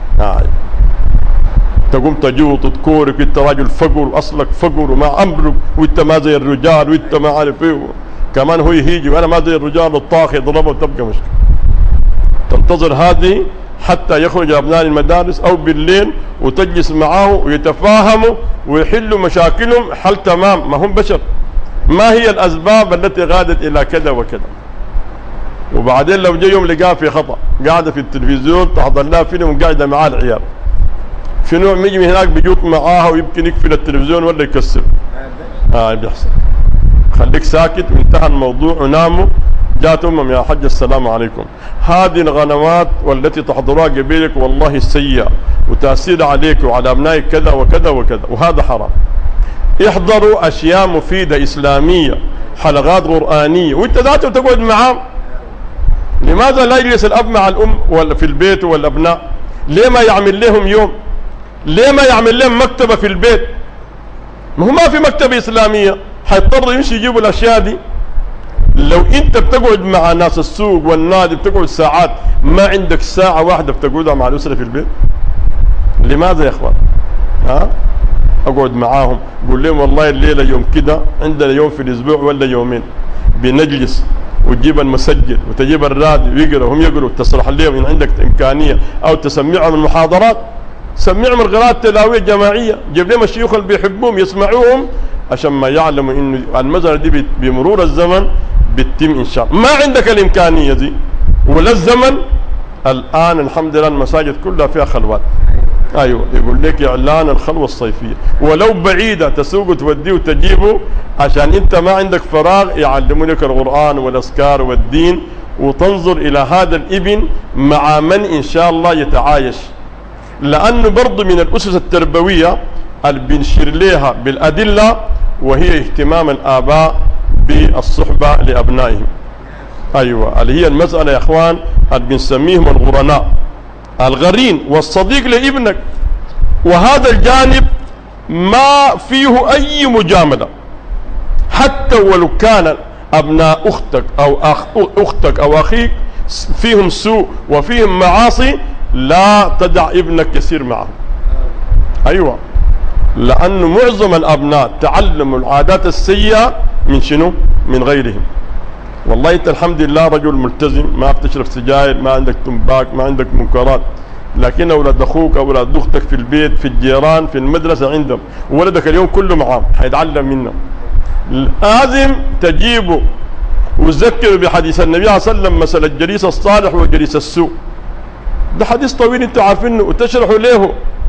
تقوم تجوط وتكورك وانت راجل فقر واصلك فقر وما امرك وانت ما زي الرجال وانت ما عارف ايه، كمان هو يهيجي وانا ما زي الرجال الطاخ يضربه وتبقى مشكله. تنتظر هذه حتى يخرج ابناء المدارس او بالليل وتجلس معه ويتفاهموا ويحلوا مشاكلهم حل تمام. ما هم بشر. ما هي الاسباب التي غادت الى كذا وكذا؟ وبعدين لو جاء يوم لقاه في خطأ، قاعده في التلفزيون تحضر لها فيلم وقاعده معاه العيال، في نوع يجي من هناك بيجوط معاها ويمكن يقفل التلفزيون ولا يكسر. بيحصل. خليك ساكت وانتهى الموضوع وناموا. جاءت أمم يا حج السلام عليكم، هذه الغنوات والتي تحضرها قبيلك والله سيئة وتأثير عليك وعلى أبنائك كذا وكذا وكذا، وهذا حرام. احضروا أشياء مفيدة إسلامية، حلقات قرآنية، وانت ذاته تقعد معاه. لماذا لا يجلس الأب مع الأم ولا في البيت والأبناء؟ ليه ما يعمل لهم يوم؟ ليه ما يعمل لهم مكتبة في البيت؟ ما هو ما في مكتبة إسلامية، حيضطر يمشي يجيبوا الأشياء دي. لو أنت بتقعد مع ناس السوق والنادي بتقعد ساعات، ما عندك ساعة واحدة بتقعدها مع الأسرة في البيت؟ لماذا يا إخوان؟ أقعد معاهم، قول لهم والله الليلة يوم كده، عندنا يوم في الأسبوع ولا يومين بنجلس، وتجيب المسجل وتجيب الراديو ويقرأ، هم يقرأوا، تشرح لهم إن عندك إمكانية، أو تسمعهم المحاضرات، سمعهم القراءات التلاوية الجماعية، جيب لهم الشيوخ اللي بيحبوهم يسمعوهم، عشان ما يعلموا إنه المسألة دي بمرور الزمن بتتم إن شاء الله. ما عندك الإمكانية دي ولا الزمن، الآن الحمد لله المساجد كلها فيها خلوات. أيوة، يقول لك إعلان الخلوة الصيفية، ولو بعيدة تسوق توديه وتجيبه، عشان أنت ما عندك فراغ يعلمونك القرآن والأذكار والدين، وتنظر إلى هذا الابن مع من إن شاء الله يتعايش. لأنه برضو من الأسس التربوية اللي بنشير لها بالأدلة، وهي اهتمام الآباء بالصحبة لأبنائهم. أيوة، اللي هي المسألة يا إخوان اللي بنسميهم الغرناء، الغرين والصديق لابنك. وهذا الجانب ما فيه أي مجاملة، حتى ولو كان أبناء أختك أو أختك أو أخيك فيهم سوء وفيهم معاصي، لا تدع ابنك يسير معهم. أيوة، لأنه معظم الأبناء تعلموا العادات السيئة من شنو؟ من غيرهم. والله أنت الحمد لله رجل ملتزم، ما بتشرب سجاير، ما عندك تنباك، ما عندك منكرات، لكن أولاد أخوك أو أولاد أختك في البيت، في الجيران، في المدرسة عندهم، وولدك اليوم كله معهم حيتعلم منه. لازم تجيبه وتذكره بحديث النبي صلى الله عليه وسلم، مثل الجليس الصالح وجليس السوء. ده حديث طويل انتوا عارفينه، وتشرحوا له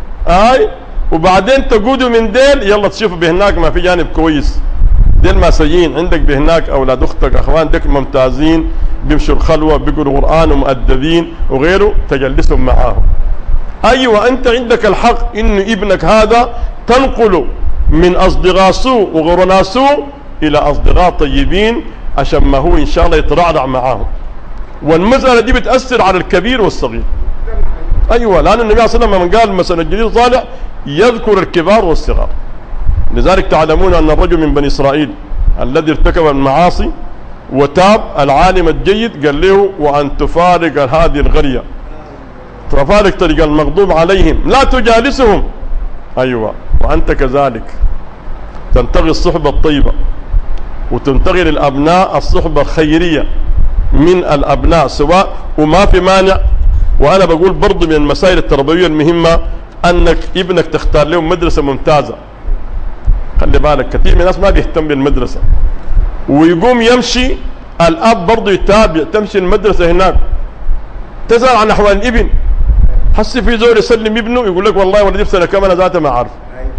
وبعدين تقودوا من ديل يلا تشوفوا بهناك ما في جانب كويس. ديل ما سيئين، عندك بهناك اولاد اختك اخوان ديك ممتازين، بيمشوا الخلوه، بيقروا قران ومؤدبين وغيره، تجلسهم معاهم. ايوه، انت عندك الحق ان ابنك هذا تنقله من اصدقاء سوء وغرناء سوء الى اصدقاء طيبين، عشان ما هو ان شاء الله يترعرع معاهم. والمساله دي بتاثر على الكبير والصغير. ايوه، لان النبي صلى الله عليه وسلم من قال مثلا الجليل صالح يذكر الكبار والصغار. لذلك تعلمون ان الرجل من بني اسرائيل الذي ارتكب المعاصي وتاب، العالم الجيد قال له: وان تفارق هذه الغريه، تفارق طريق المغضوب عليهم، لا تجالسهم. ايوه، وانت كذلك تنتغي الصحبه الطيبه، وتنتغي للابناء الصحبه الخيريه من الابناء سواء. وما في مانع، وانا بقول برضو من المسائل التربويه المهمه انك ابنك تختار له مدرسه ممتازه. خلي بالك كثير من الناس ما بيهتم بالمدرسه، ويقوم يمشي الاب برضو يتابع، تمشي المدرسه هناك تسال عن احوال الابن، حسي في زول يسلم ابنه يقول لك والله ولدي في سنه كم انا ذاته ما عارف.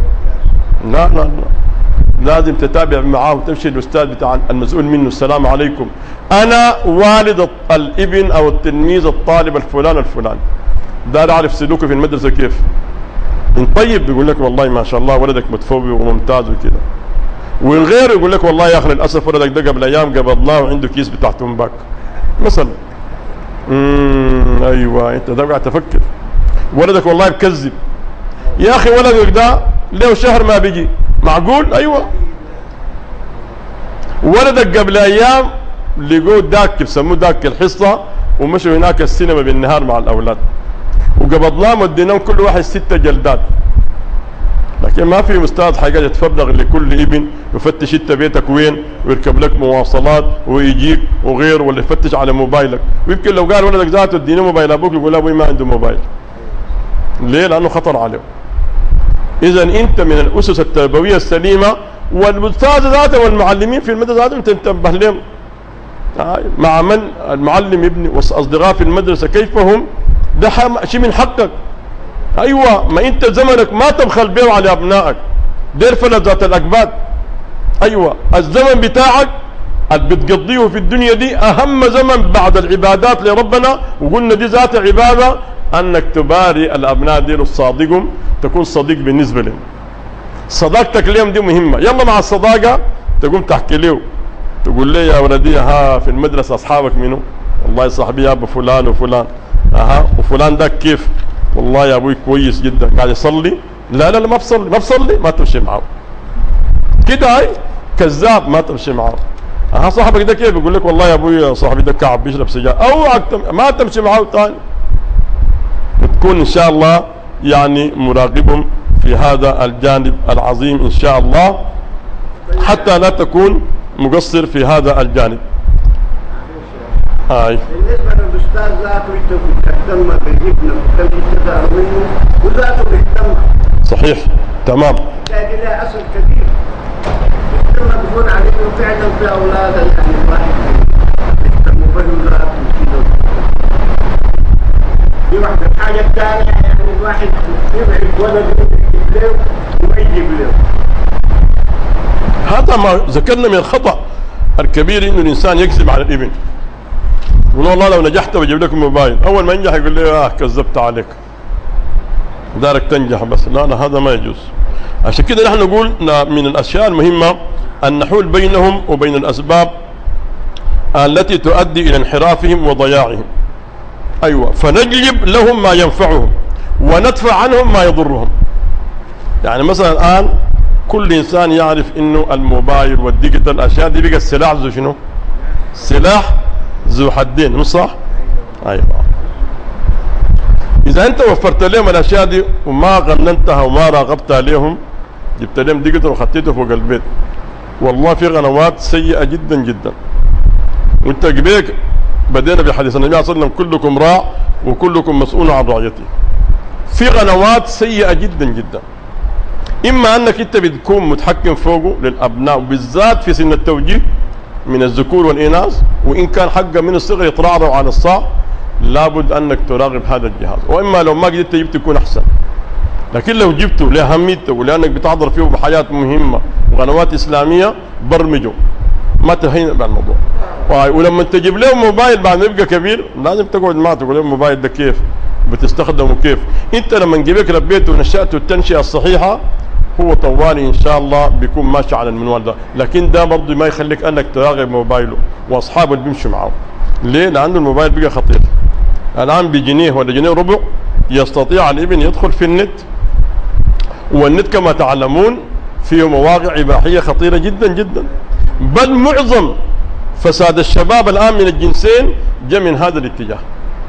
لا لا لا، لازم تتابع معاه وتمشي الاستاذ بتاع المسؤول منه: السلام عليكم، انا والد الابن او التلميذ الطالب الفلان الفلاني، دار اعرف سلوكه في المدرسه كيف. ان طيب بيقول لك والله ما شاء الله ولدك متفوق وممتاز وكده، وان غيره يقول لك والله يا اخي للاسف ولدك ده قبل ايام قبضناه وعنده كيس بتاع تنباك مثلا. ايوه، انت ده قاعد تفكر. ولدك والله بكذب، يا اخي ولدك ده له شهر ما بيجي، معقول؟ ايوه. ولدك قبل ايام لقوه داك بسموه داك الحصه، ومشوا هناك السينما بالنهار مع الاولاد، وقبضناهم وديناهم كل واحد 6 جلدات. لكن ما في استاذ حاجه يتفرغ لكل ابن يفتش انت بيتك وين، ويركب لك مواصلات ويجيك وغير، ولا يفتش على موبايلك. ويمكن لو قال ولدك ذاته اديني موبايل ابوك، يقول ابوي ما عنده موبايل. ليه؟ لانه خطر عليه. اذا انت من الاسس التربويه السليمه، والاستاذ ذاته والمعلمين في المدرسه ذاتهم تنتبه لهم. مع من المعلم ابني واصدقاء في المدرسه كيف هم، ده شيء من حقك. ايوه، ما انت زمنك ما تبخل بيه على ابنائك، دير فلت ذات الاكباد. ايوه، الزمن بتاعك اللي بتقضيه في الدنيا دي اهم زمن بعد العبادات لربنا، وقلنا دي ذات عباده انك تباري الابناء دي وتصادقهم، تكون صديق بالنسبه لهم. صداقتك لهم دي مهمه. يلا مع الصداقه تقوم تحكي له، تقول لي يا ولدي ها في المدرسه اصحابك منو؟ والله صاحبي يا ابو فلان وفلان. وفلان ده كيف؟ والله يا ابوي كويس جدا، قاعد يصلي. لا لا لا، ما بصلي، ما تمشي معه كده. هاي كذاب، ما تمشي معه. صاحبك ده كيف؟ يقول لك والله يا ابوي صاحبي ده كعب بيشرب سجاير، اوعك ما تمشي معه ثاني. وتكون ان شاء الله يعني مراقبهم في هذا الجانب العظيم ان شاء الله، حتى لا تكون مقصر في هذا الجانب. بالنسبه للاستاذ ذاته انت بتهتم بابنك وتمشي تدار منه، وذاته بيهتم. صحيح، تمام. هذه لها اثر كبير. لما بيكون عليه فعلا في اولاد يعني الواحد بيهتموا بهم ذاته وكذا. دي واحده. الحاجه الثانيه يعني الواحد يبعد ولده يجيب له وما يجيب له. هذا ما ذكرنا من الخطأ الكبير، انه الانسان يكذب على الابن. يقول والله لو نجحت بجيب لكم موبايل، اول ما ينجح يقول لي كذبت عليك، دارك تنجح بس. لا لا، هذا ما يجوز. عشان كده نحن نقول من الاشياء المهمه ان نحول بينهم وبين الاسباب التي تؤدي الى انحرافهم وضياعهم. ايوه، فنجلب لهم ما ينفعهم وندفع عنهم ما يضرهم. يعني مثلا الآن كل إنسان يعرف إنه الموبايل والديجيتال الأشياء دي بقى السلاح ذو شنو؟ سلاح ذو حدين، مش صح؟ أيوة. إذا أنت وفرت لهم الأشياء دي وما قننتها وما راقبت عليهم، جبت لهم ديجيتال وخطيته فوق البيت، والله في قنوات سيئة جدا جدا. وأنت قبيك بدينا بحديث النبي صلى الله عليه وسلم كلكم راع وكلكم مسؤول عن رعيته. في قنوات سيئة جدا جدا، إما أنك أنت بتكون متحكم فوقه للأبناء وبالذات في سن التوجيه من الذكور والإناث، وإن كان حقه من الصغر يترعرع على الصاع لابد أنك تراقب هذا الجهاز، وإما لو ما قدرت جبت يكون أحسن. لكن لو جبته لأهميته ولأنك بتحضر فيه بحياة مهمة وقنوات إسلامية برمجه، ما تهين بالموضوع. ولما تجيب له موبايل بعد ما يبقى كبير لازم تقعد معه تقول له الموبايل ده كيف بتستخدمه كيف. انت لما نجيبك ربيته ونشأته التنشئة الصحيحة هو طوالي ان شاء الله بيكون ماشي على المنوال ده، لكن ده برضه ما يخليك انك تراقب موبايله واصحابه اللي بيمشوا معه. ليه؟ لانه الموبايل بقى خطير. الان بجنيه ولا جنيه ربع يستطيع الابن يدخل في النت، والنت كما تعلمون فيه مواقع اباحيه خطيره جدا جدا، بل معظم فساد الشباب الان من الجنسين جاء من هذا الاتجاه.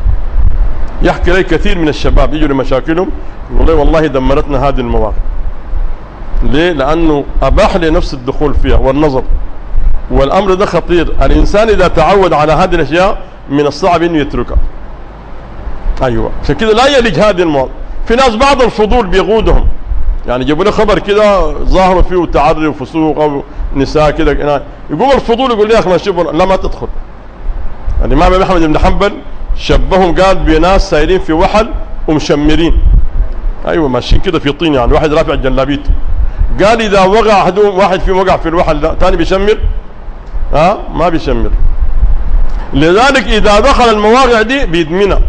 يحكي لي كثير من الشباب يجوا لمشاكلهم يقول لي والله دمرتنا هذه المواقع. ليه؟ لأنه أباح لنفس الدخول فيها والنظر، والأمر ده خطير. الإنسان إذا تعود على هذه الأشياء من الصعب إنه يتركها. أيوة، عشان كده لا يلج هذه المواضيع. في ناس بعض الفضول بيقودهم، يعني جابوا له خبر كده ظاهروا فيه تعري وفسوق أو نساء كده، يقوم الفضول يقول لي يا أخي ما شوفوا، لا ما تدخل. الإمام أحمد بن حنبل شبههم قال بناس سايرين في وحل ومشمرين. ايوه ماشيين كده في طين، يعني واحد رافع جلابيته. قال اذا وقع واحد فيهم وقع في الوحل ده ثاني بيشمر؟ ما بيشمر. لذلك اذا دخل المواقع دي بيدمنها.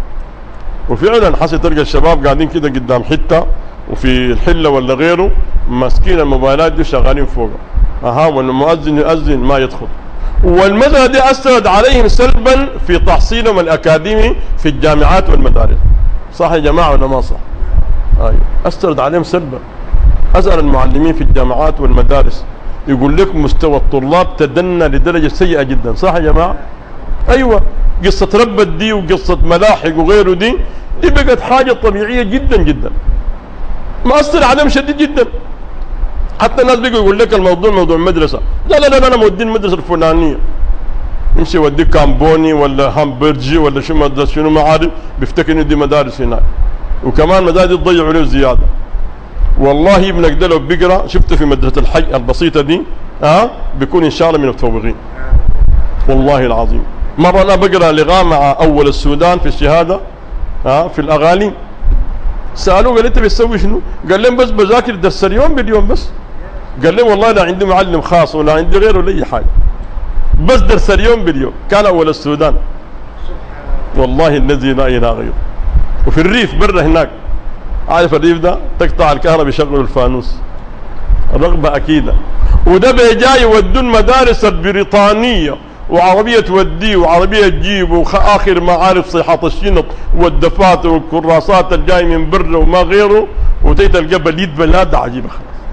وفعلا حصل تلقى الشباب قاعدين كده قدام حته وفي الحله ولا غيره ماسكين الموبايلات دي شغالين فوقها، والمؤذن يؤذن ما يدخل. والمسألة دي أثرت عليهم سلبا في تحصيلهم الأكاديمي في الجامعات والمدارس. صح يا جماعة ولا ما صح؟ أيوة، أثرت عليهم سلبا. أسأل المعلمين في الجامعات والمدارس يقول لك مستوى الطلاب تدنى لدرجة سيئة جدا. صح يا جماعة؟ أيوة، قصة ربت دي وقصة ملاحق وغيره دي بقت حاجة طبيعية جدا جدا، مأثر عليهم شديد جدا. حتى الناس بيجوا يقول لك الموضوع موضوع مدرسة، لا لا لا أنا مودين المدرسة الفلانية، يمشي يوديك كامبوني ولا هامبرجي ولا شو مدرسة شنو ما عارف، بيفتكر إن دي مدارس هناك، وكمان مدارس تضيعوا له زيادة. والله ابنك ده لو بيقرا شفته في مدرسة الحي البسيطة دي بيكون إن شاء الله من المتفوقين. والله العظيم مرة أنا بقرا لغة مع أول السودان في الشهادة في الأغاني، سألوه قال أنت بتسوي شنو؟ قال لهم بس بذاكر درس اليوم باليوم بس. قال لهم والله لا عندي معلم خاص ولا عندي غيره ولا أي حاجة، بس درس اليوم باليوم. كان أول السودان والله الذي لا إله غيره. وفي الريف برا هناك، عارف الريف ده تقطع الكهرباء يشغلوا الفانوس، رغبة أكيدة. وده بيجاي يودون مدارس البريطانية وعربية توديه وعربية تجيب، وآخر ما عارف صيحات الشنط والدفاتر والكراسات الجاي من برا وما غيره، وتيت تلقى بليد بلاد عجيبة.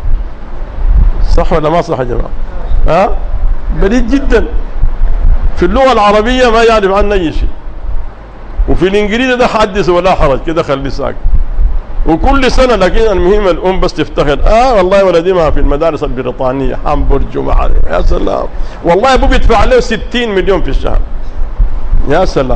صح ولا ما صح يا جماعة؟ بليد جدا. في اللغة العربية ما يعرف عنه أي شيء، وفي الإنجليزي ده حدث ولا حرج كده خلي ساكت. وكل سنة لكن المهم الأم بس تفتخر والله ولدي ما في المدارس البريطانية هامبورج وما عارف. يا سلام، والله أبوه بيدفع له 60 مليون في الشهر. يا سلام،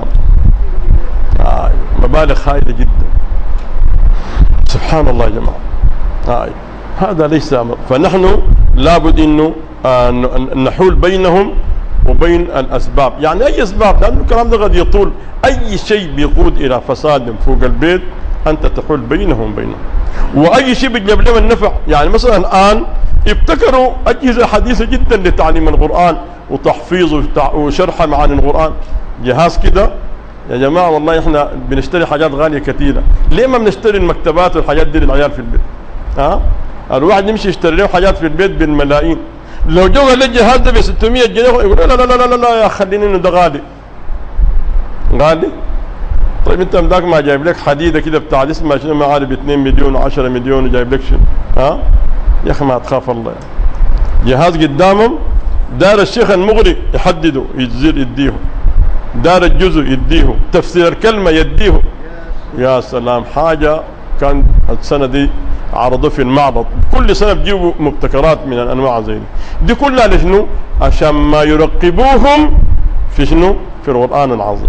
مبالغ هائلة جدا. سبحان الله يا جماعة. هذا ليس أمر، فنحن لابد إنه نحول بينهم وبين الأسباب. يعني أي أسباب، لأن الكلام ده قد يطول. أي شيء بيقود إلى فساد فوق البيت أنت تحول بينهم وبينهم. وأي شيء بيجيب لهم النفع. يعني مثلا الآن ابتكروا أجهزة حديثة جدا لتعليم القرآن وتحفيظه وشرح معاني القرآن. جهاز كده يا جماعة والله إحنا بنشتري حاجات غالية كثيرة. ليه ما بنشتري المكتبات والحاجات دي للعيال في البيت؟ الواحد يمشي يشتري له حاجات في البيت بالملايين. لو جو قال لي الجهاز ده ب 600 جنيه يقول لا لا لا لا لا يا خليني إنه ده غالي. غالي طيب انت من ذاك ما جايب لك حديده كده بتاع اسمها شنو، ما عارف 2 مليون و10 مليون وجايب لك شنو؟ ها يا اخي ما تخاف الله يعني. جهاز قدامهم دار الشيخ المغري يحددوا يجزير يديهم، دار الجزء يديه، تفسير الكلمه يديه. يا سلام، حاجه كان السنه دي عرضوه في المعرض، كل سنه بيجيبوا مبتكرات من الانواع زي دي كلها لشنو؟ عشان ما يرقبوهم في شنو؟ في القرآن العظيم.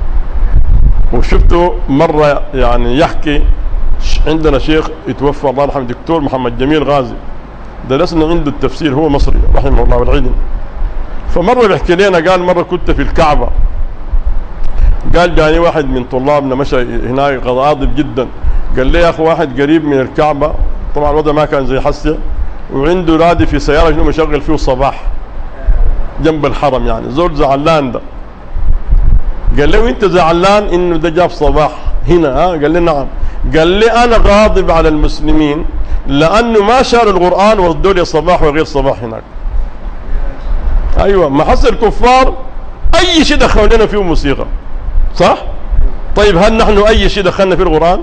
وشفته مرة يعني يحكي، عندنا شيخ يتوفى الله يرحمه دكتور محمد جميل غازي، درسنا عنده التفسير، هو مصري رحمه الله والعلم. فمرة بيحكي لنا قال مرة كنت في الكعبة، قال جاني واحد من طلابنا مشى هناك غاضب جدا، قال لي يا اخو واحد قريب من الكعبة، طبعا الوضع ما كان زي حسي، وعنده رادي في سيارة شنو مشغل فيه صباح جنب الحرم، يعني زول زعلان ده. قال له انت زعلان انه ده جاب صباح هنا؟ ها قال لي نعم. قال لي انا غاضب على المسلمين لانه ما شالوا القرآن وردوا لي صباح وغير صباح هناك. ايوه، ما حصل الكفار اي شيء دخلوا لنا فيه موسيقى، صح؟ طيب هل نحن اي شيء دخلنا فيه القرآن؟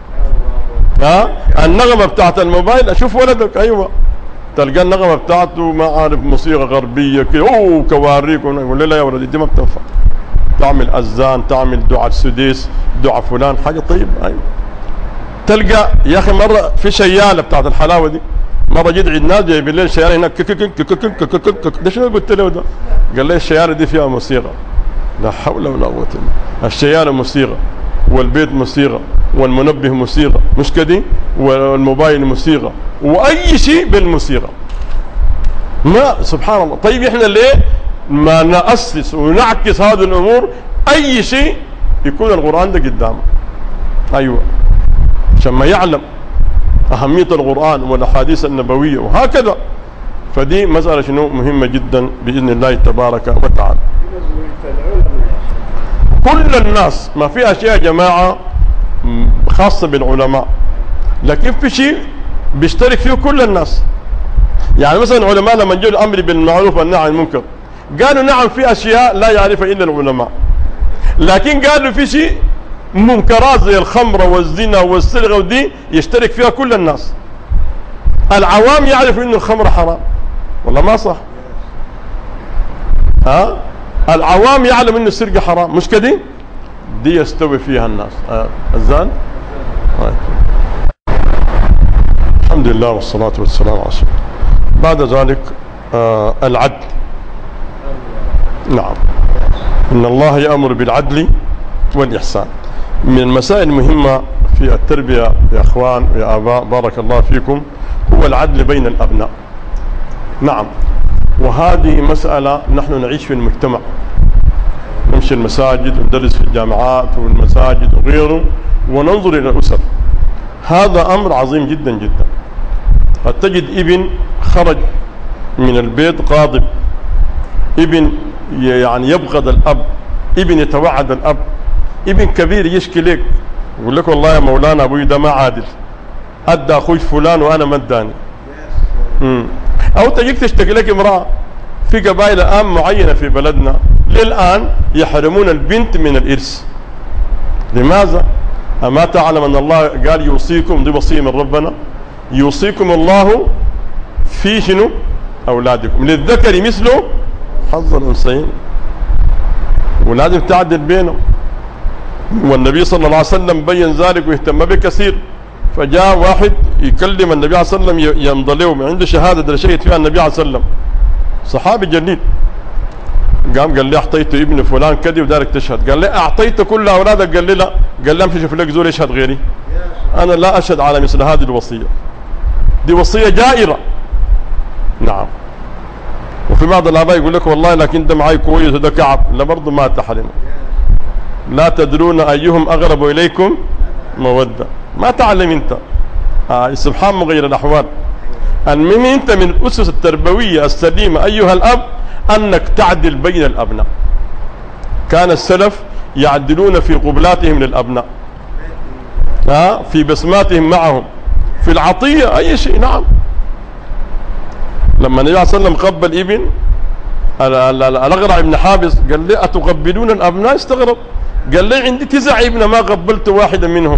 ها النغمة بتاعت الموبايل، اشوف ولدك ايوه تلقى النغمة بتاعته ما عارف موسيقى غربية كده، اوه كواريك، يقول لا يا ولدي دي ما بتنفع، تعمل اذان، تعمل دعاء السديس، دعاء فلان، حاجة طيب. ايوه تلقى يا اخي مرة في شيالة بتاعت الحلاوة دي، مرة جيت عيد ناس جاي بالليل شيالة هناك ده شنو قلت له ده؟ قال لي الشيالة دي فيها موسيقى. لا حول ولا قوة الا بالله. الشيالة موسيقى، والبيت موسيقى، والمنبه موسيقى، مش كده؟ والموبايل موسيقى، واي شيء بالموسيقى. ما سبحان الله. طيب احنا ليه ما نأسس ونعكس هذه الامور؟ اي شيء يكون القرآن ده قدامه. ايوه عشان ما يعلم اهمية القرآن والاحاديث النبوية وهكذا. فدي مسألة شنو مهمة جدا بإذن الله تبارك وتعالى. كل الناس، ما في اشياء يا جماعة خاصة بالعلماء، لكن في شيء بيشترك فيه كل الناس. يعني مثلا العلماء لما جاءوا الامر بالمعروف والنهي عن المنكر قالوا نعم في اشياء لا يعرفها الا العلماء، لكن قالوا في شيء منكرات زي الخمر والزنا والسرقه ودي يشترك فيها كل الناس. العوام يعرفوا انه الخمر حرام، والله ما صح؟ ها العوام يعلم انه السرقه حرام، مش كده؟ دي يستوي فيها الناس. الزان الحمد لله والصلاة والسلام على رسول الله. بعد ذلك العدل. نعم، إن الله يأمر بالعدل والإحسان. من المسائل المهمة في التربية يا أخوان يا آباء بارك الله فيكم هو العدل بين الأبناء. نعم، وهذه مسألة نحن نعيش في المجتمع، نمشي المساجد وندرس في الجامعات والمساجد وغيره وننظر إلى الأسر. هذا أمر عظيم جدا جدا. قد تجد ابن خرج من البيت غاضب، ابن يعني يبغض الأب، ابن يتوعد الأب، ابن كبير يشكي لك يقول لك والله يا مولانا أبوي ده ما عادل، أدى أخوي فلان وأنا ما اداني. أو تجيك تشتكي لك امرأة في قبائل الآن معينة في بلدنا للآن يحرمون البنت من الإرث. لماذا؟ أما تعلم أن الله قال يوصيكم، دي وصية من ربنا، يوصيكم الله في شنو؟ أولادكم للذكر مثله حظ الأنثيين، ولازم تعدل بينهم. والنبي صلى الله عليه وسلم بين ذلك واهتم به كثير. فجاء واحد يكلم النبي عليه الصلاة والسلام يمضي له عنده شهادة شهد فيها النبي عليه الصلاة والسلام، صحابي جليل، قال لي أعطيت ابن فلان كذي ودارك تشهد. قال لي أعطيت كل أولادك؟ قال لي لا. قال لي امشي شوف لك زول يشهد غيري، أنا لا أشهد على مثل هذه الوصية، دي وصية جائرة. نعم. وفي بعض الآباء يقول لك والله لكن ده معي كويس وده كعب، لا برضه ما تحرمه. لا تدرون أيهم أغرب إليكم مودة، ما تعلم أنت. سبحان مغير الأحوال. المهم أنت من الأسس التربوية السليمة أيها الأب أنك تعدل بين الأبناء. كان السلف يعدلون في قبلاتهم للأبناء، في بسماتهم معهم، في العطية، أي شيء. نعم، لما النبي صلى الله عليه وسلم قبل ابن الأغرع بن حابس قال لي أتقبلون الأبناء؟ استغرب، قال لي عندي 9 ابن ما قبلت واحدا منهم.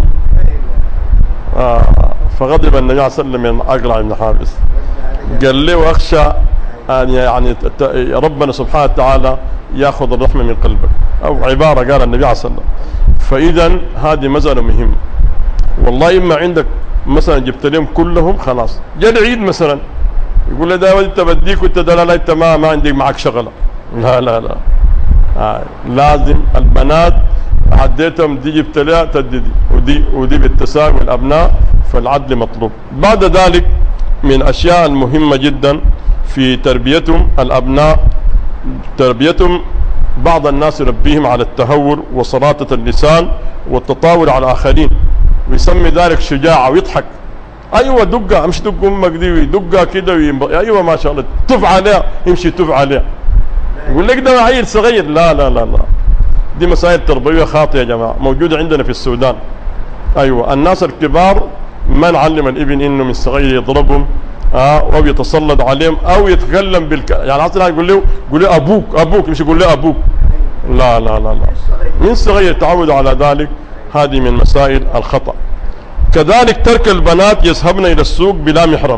فغضب النبي عليه الصلاة والسلام من أقرع بن حابس، قال لي وأخشى أن يعني ربنا سبحانه وتعالى يأخذ الرحمة من قلبك، أو عبارة قال النبي عليه الصلاة والسلام. فإذا هذه مسألة مهمة والله. إما عندك مثلا جبت لهم كلهم خلاص، جاء العيد مثلا يقول لي ده انت بديك وانت ده لا انت ما عندك معك شغله. لا لا لا لازم البنات عديتهم دي جبت لها تدي ودي بالتساوي الابناء، فالعدل مطلوب. بعد ذلك من الاشياء المهمه جدا في تربيتهم الابناء، تربيتهم بعض الناس يربيهم على التهور وصلاطه اللسان والتطاول على الاخرين، ويسمي ذلك شجاعه ويضحك. ايوه دقه، مش دق امك دي دقه كده ايوه ما شاء الله تف عليها، يمشي تف عليها. يقول لك ده عيل صغير. لا لا لا لا، دي مسائل تربويه خاطئه يا جماعه موجوده عندنا في السودان. ايوه الناس الكبار ما نعلم الابن انه من صغير يضربهم او يتسلط عليهم او يتكلم يعني اصلا يقول له ابوك مش يقول له ابوك. لا لا لا لا، من صغير تعودوا على ذلك. هذه من مسائل الخطأ. كذلك ترك البنات يذهبن إلى السوق بلا محرم،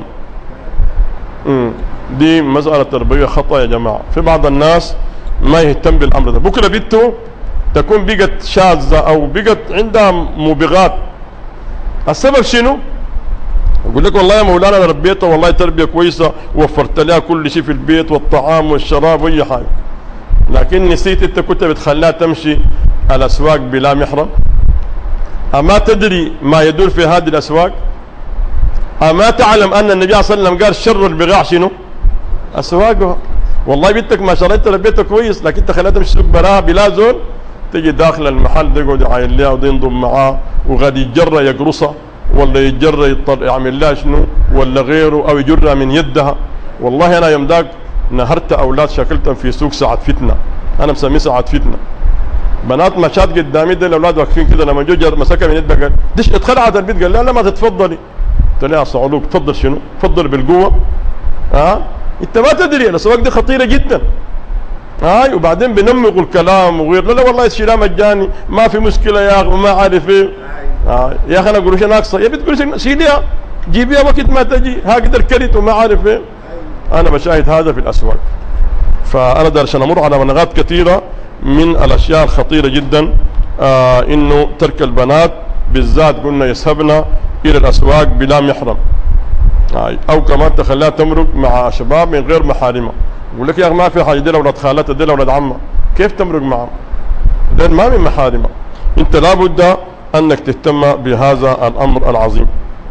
دي مسألة تربوية خطأ يا جماعة. في بعض الناس ما يهتم بالأمر ده، بكرة بنته تكون بقت شاذة أو بقت عندها موبغات. السبب شنو؟ يقول لك والله يا مولانا أنا ربيتها والله تربية كويسة ووفرت لها كل شيء في البيت والطعام والشراب وأي حاجة، لكن نسيت أنت كنت بتخليها تمشي الأسواق بلا محرم. أما تدري ما يدور في هذه الأسواق؟ أما تعلم أن النبي صلى الله عليه وسلم قال شر البغاع شنو؟ أسواقها. والله بنتك ما شاء الله أنت ربيتها كويس، لكن أنت خليتها تمشي سوق براها بلا زول، تجي داخل المحل ده يقعد يعاين لها وده ينضم معاه وغادي يتجرى يقرصها ولا يتجرى يعمل لها شنو ولا غيره أو يجرها من يدها. والله أنا يوم داك نهرت أولاد شكلتهم في سوق ساعة فتنة، أنا مسميه ساعة فتنة. بنات مشات قدامي ده الاولاد واقفين كده، لما جو مسكها من يدها قال دش اتخلعت البيت، قال لا ما تتفضلي. قلت له يا صعلوك تفضل شنو؟ تفضل بالقوه. انت ما تدري الاسواق دي خطيره جدا. وبعدين بنمقوا الكلام وغير. لا والله الشراء مجاني ما في مشكله يا اخي وما عارف ايه. يا اخي انا قروش ناقصه، يا بنت قروش شيليها جيبيها وقت ما تجي هكذا الكرت وما عارف ايه. انا بشاهد هذا في الاسواق. فانا دار عشان امر على مناغات كثيره من الاشياء الخطيره جدا. انه ترك البنات بالذات قلنا يذهبن الى الاسواق بلا محرم، او كمان تخليها تمرق مع شباب من غير محارمها. يقول لك يا اخي ما في حاجه، دي اولاد خالتها دي اولاد عمها، كيف تمرق معهم؟ لان ما من محارمها. انت لابد انك تهتم بهذا الامر العظيم.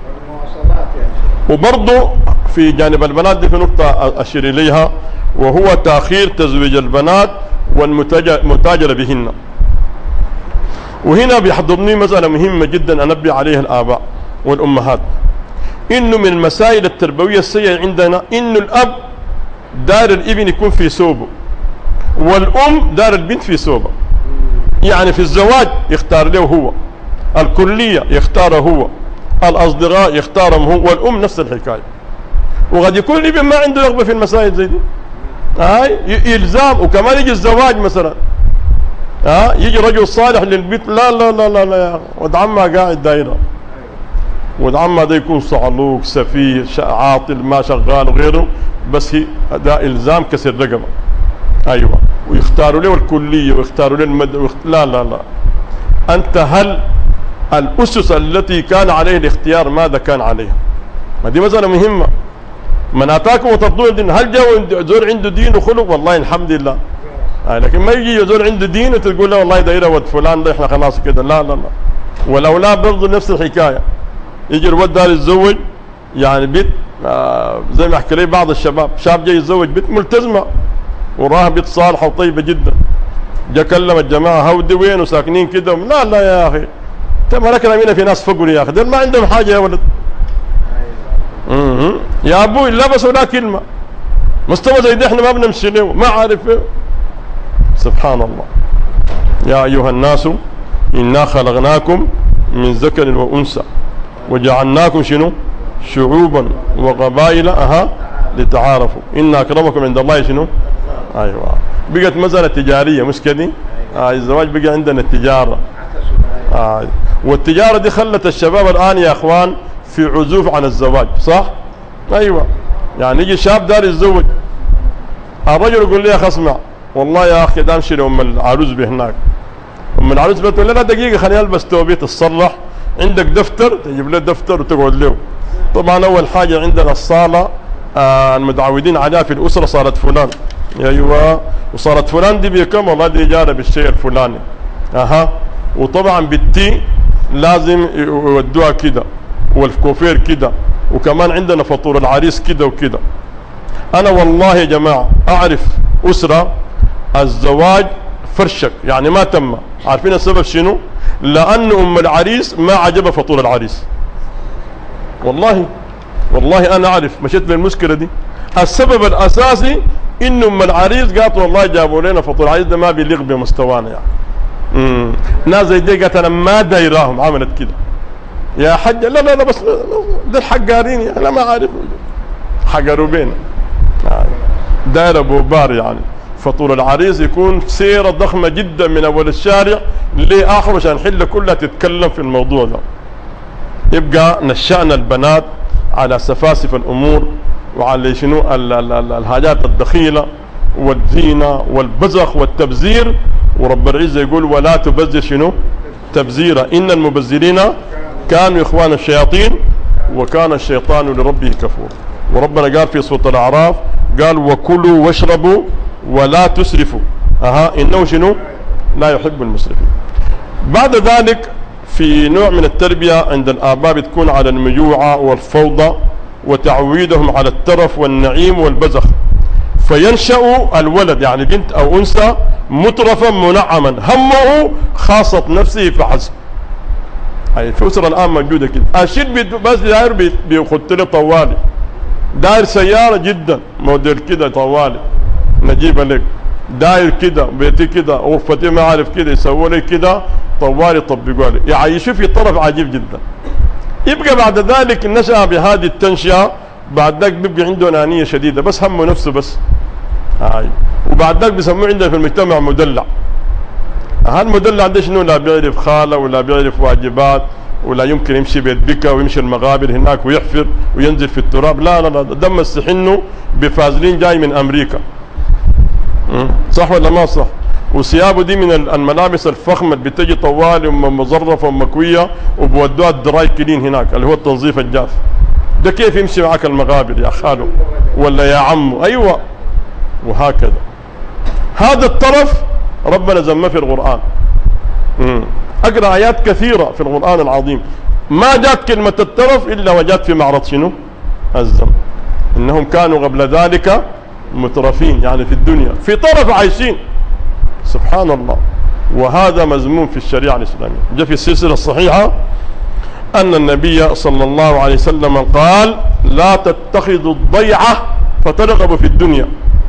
وبرضه في جانب البنات دي في نقطه اشير اليها، وهو تاخير تزويج البنات والمتاجرة بهن. وهنا بيحضرني مسألة مهمة جدا أنبه عليها الآباء والأمهات، إنه من المسائل التربوية السيئة عندنا إنه الأب دار الابن يكون في ثوبه والأم دار البنت في ثوبه. يعني في الزواج يختار له هو، الكلية يختاره هو، الأصدقاء يختارهم هو، والأم نفس الحكاية. وقد يكون الابن ما عنده رغبة في المسائل زي دي، إلزام. وكمان يجي الزواج مثلا يجي رجل صالح للبيت، لا لا لا لا لا يا ولد عمها قاعد دايره، ولد عمها ده يكون صعلوك سفيه عاطل ما شغال وغيره، بس هي ده إلزام كسر رقبه. ايوه ويختاروا له الكليه ويختاروا له لا لا لا. انت هل الاسس التي كان عليه الاختيار ماذا كان عليها؟ ما دي مساله مهمه. من اتاكم وترضون الدين، هل جاء زول عنده دين وخلق؟ والله الحمد لله. لكن ما يجي زول عنده دين وتقول له والله دايره ود فلان ده احنا خلاص كده، لا لا لا. والاولاد برضه نفس الحكايه. يجي الولد ده يتزوج يعني بيت زي ما احكي لي بعض الشباب، شاب جاي يتزوج بنت ملتزمه وراها بيت صالحه وطيبه جدا، جا كلم الجماعه هودي وين وساكنين كده، لا لا يا اخي انت مالكنا مين، في ناس فقر يا اخي دول ما عندهم حاجه يا ولد. يا ابوي لبسوا لا كلمه، مستوى زي ده احنا ما بنمشي له، ما عارف ايه. سبحان الله. يا ايها الناس انا خلقناكم من ذكر وانثى وجعلناكم شنو؟ شعوبا وقبائل لتعارفوا ان اكرمكم عند الله شنو؟ ايوه. بقت مساله تجاريه مش كده؟ الزواج بقى عندنا تجارة. والتجارة دي خلت الشباب الآن يا أخوان في عزوف عن الزواج، صح؟ أيوة. يعني يجي شاب دار يتزوج، الرجل يقول لي يا أخي اسمع، والله يا أخي ده أمشي لأم العروس بهناك. أم العروس بتقول لا دقيقة خليني ألبس توبي تتصلح، عندك دفتر تجيب له دفتر وتقعد له. طبعا أول حاجة عندنا الصالة المتعودين عليها في الأسرة صالة فلان. أيوة. وصالة فلان دي بكم؟ والله دي إجارة بالشيء الفلاني. وطبعا بالتي لازم يودوها كده، والكوفير كده، وكمان عندنا فطور العريس كده وكده. أنا والله يا جماعة أعرف أسرة الزواج فرشك، يعني ما تم. عارفين السبب شنو؟ لأن أم العريس ما عجبها فطور العريس. والله أنا أعرف، مشيت بالمشكلة دي. السبب الأساسي إن أم العريس قالت والله جابوا لنا فطور العريس ده ما بيليق بمستوانا يعني. ناس زي دي قالت أنا ما دايراهم، عملت كده. يا حج لا بس ده الحقارين يعني، أنا ما عارف حقروا بينا داير أبو بار. يعني فطور العريس يكون سيرة ضخمة جدا من أول الشارع لآخر عشان الحلة كلها تتكلم في الموضوع ده. يبقى نشأنا البنات على سفاسف الأمور وعلى شنو الحاجات الدخيلة والزينة والبزخ والتبذير. ورب العزة يقول ولا تبذر شنو تبذيرا إن المبذرين كانوا إخوان الشياطين وكان الشيطان لربه كفور. وربنا قال في سورة الأعراف قال وكلوا واشربوا ولا تسرفوا إنه شنو لا يحب المسرفين. بعد ذلك في نوع من التربية عند الآباء بتكون على المجوعة والفوضى وتعويدهم على الترف والنعيم والبزخ، فينشأ الولد يعني بنت أو أنثى مترفا منعما همه خاصة نفسه فحسب. هاي في أسرة الآن موجودة كده. الشيء بس داير بيخط له طوالي، داير سيارة جدا موديل كده طوالي نجيبها لك، داير كده بيتي كده غرفتي ما عارف كده يسووا لي كده طوالي يطبقوا لي، يعيشوا في طرف عجيب جدا. يبقى بعد ذلك نشأ بهذه التنشئة، بعد ذلك بيبقى عنده أنانية شديدة بس همه نفسه بس. وبعد ذلك بيسموه عندنا في المجتمع مدلع. هالمدلع ده شنو؟ لا بيعرف خالة ولا بيعرف واجبات ولا يمكن يمشي بيت بكا ويمشي المغابر هناك ويحفر وينزل في التراب. لا دم السحنه بفازلين جاي من أمريكا. صح ولا ما صح؟ وثيابه دي من الملابس الفخمة اللي بتجي طوالي ومظرفة ومكوية وبودوها الدراي كلين هناك اللي هو التنظيف الجاف. ده كيف يمشي معك المغابر يا خاله ولا يا عمه؟ أيوة. وهكذا هذا الطرف ربنا زمه في القرآن. أقرأ آيات كثيرة في القرآن العظيم ما جاءت كلمة الترف إلا وجاءت في معرض شنو؟ الزم. إنهم كانوا قبل ذلك مترفين، يعني في الدنيا في طرف عايشين. سبحان الله. وهذا مذموم في الشريعة الإسلامية. جاء في السلسلة الصحيحة أن النبي صلى الله عليه وسلم قال لا تتخذوا الضيعة فترغبوا في الدنيا.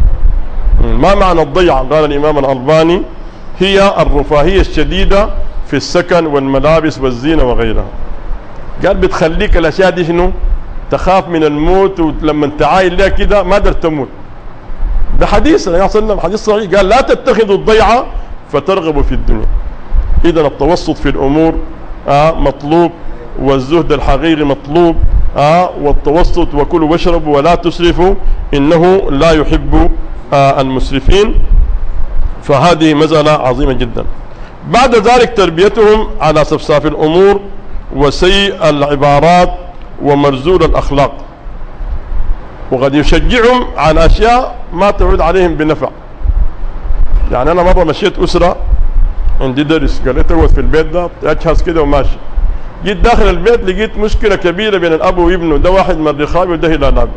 ما معنى الضيعة؟ قال الإمام الألباني هي الرفاهية الشديدة في السكن والملابس والزينة وغيرها. قال بتخليك الأشياء دي شنو؟ تخاف من الموت، ولما انت عايل لها كده ما قدرت تموت. ده حديث النبي صلى الله عليه وسلم حديث صحيح قال لا تتخذوا الضيعة فترغبوا في الدنيا. إذا التوسط في الأمور مطلوب، والزهد الحقيقي مطلوب، والتوسط وكلوا واشربوا ولا تسرفوا إنه لا يحب المسرفين. فهذه مسألة عظيمة جدا. بعد ذلك تربيتهم على سفساف الأمور وسيء العبارات ومرزول الأخلاق، وقد يشجعهم على أشياء ما تعود عليهم بنفع. يعني أنا مرة مشيت أسرة عندي درس، قالت اقعد في البيت ده أجهز كده وماشي. جيت داخل البيت لقيت مشكلة كبيرة بين الأب وابنه، ده واحد من الرخام وده هلالاب،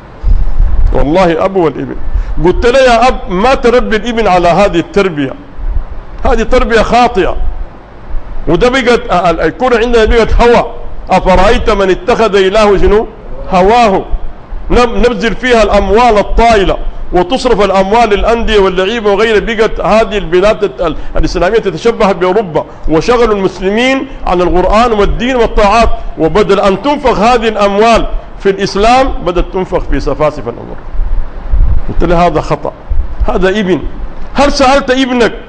والله أب والابن. قلت له يا أب ما تربي الابن على هذه التربية، هذه تربية خاطئة. وده بقت الكرة عندنا بقت هوى. أفرأيت من اتخذ إله شنو؟ هواه. نبذل فيها الأموال الطائلة وتصرف الأموال للأندية واللعيبة وغيرها. بقت هذه البلاد الإسلامية تتشبه بأوروبا، وشغل المسلمين عن القرآن والدين والطاعات، وبدل أن تنفق هذه الأموال في الإسلام بدأت تنفق في سفاسف الأمور. قلت له هذا خطأ، هذا ابن. هل سألت ابنك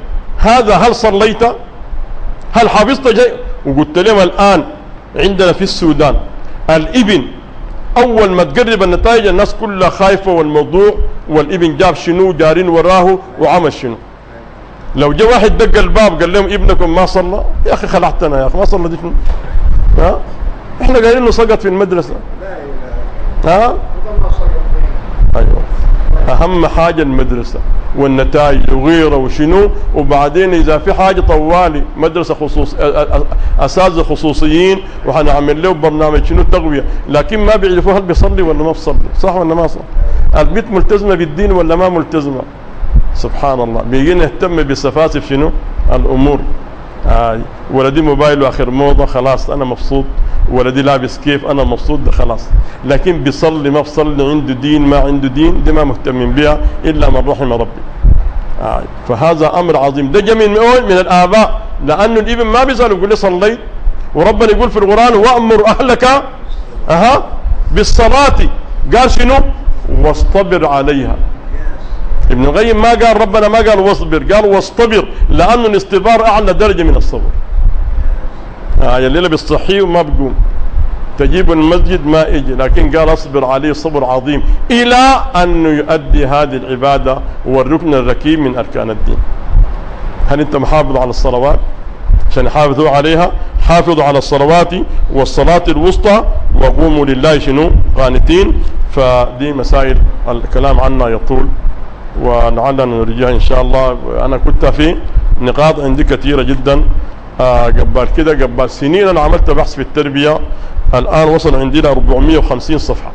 هذا هل صليت؟ هل حفظت شيء؟ وقلت لهم الآن عندنا في السودان الابن أول ما تقرب النتائج الناس كلها خايفة والموضوع، والابن جاب شنو جارين وراه وعمل شنو. لو جاء واحد دق الباب قال لهم ابنكم ما صلى، يا أخي خلعتنا يا أخي ما صلى دي شنو؟ ها؟ إحنا قايلين إنه سقط في المدرسة. ها؟ أيوه. أهم حاجة المدرسة والنتائج وغيره وشنو، وبعدين إذا في حاجة طوالي مدرسة خصوص أساتذة خصوصيين وحنعمل له برنامج شنو تقوية، لكن ما بيعرفوا هل بيصلي ولا ما بيصلي، صح ولا ما صح؟ البنت ملتزمة بالدين ولا ما ملتزمة؟ سبحان الله. بيجي نهتم بسفاسف شنو الأمور. ولدي موبايله آخر موضة خلاص أنا مبسوط، ولدي لابس كيف أنا مبسوط ده خلاص، لكن بيصلي ما بيصلي، عنده دين ما عنده دين، دي ما مهتمين بها إلا من رحم ربي. فهذا أمر عظيم. ده جميل من الآباء، لأنه الابن ما بيسأل يقول لي صليت، وربنا يقول في القرآن وأمر أهلك بالصلاة، قال شنو واصطبر عليها. ابن القيم ما قال ربنا ما قال واصبر، قال واصطبر، لأنه الاصطبار أعلى درجة من الصبر. الليلة بالصحي وما بقوم تجيب المسجد ما يجي، لكن قال اصبر عليه صبر عظيم إلى أن يؤدي هذه العبادة والركن الركيب من أركان الدين. هل أنت محافظ على الصلوات؟ عشان يحافظوا عليها، حافظوا على الصلوات والصلاة الوسطى وقوموا لله شنو قانتين. فدي مسائل الكلام عنها يطول ولعلنا نرجعها إن شاء الله. أنا كنت في نقاط عندي كثيرة جدا قبل كده، قبل سنين أنا عملت بحث في التربية، الآن وصل عندنا 450 صفحة.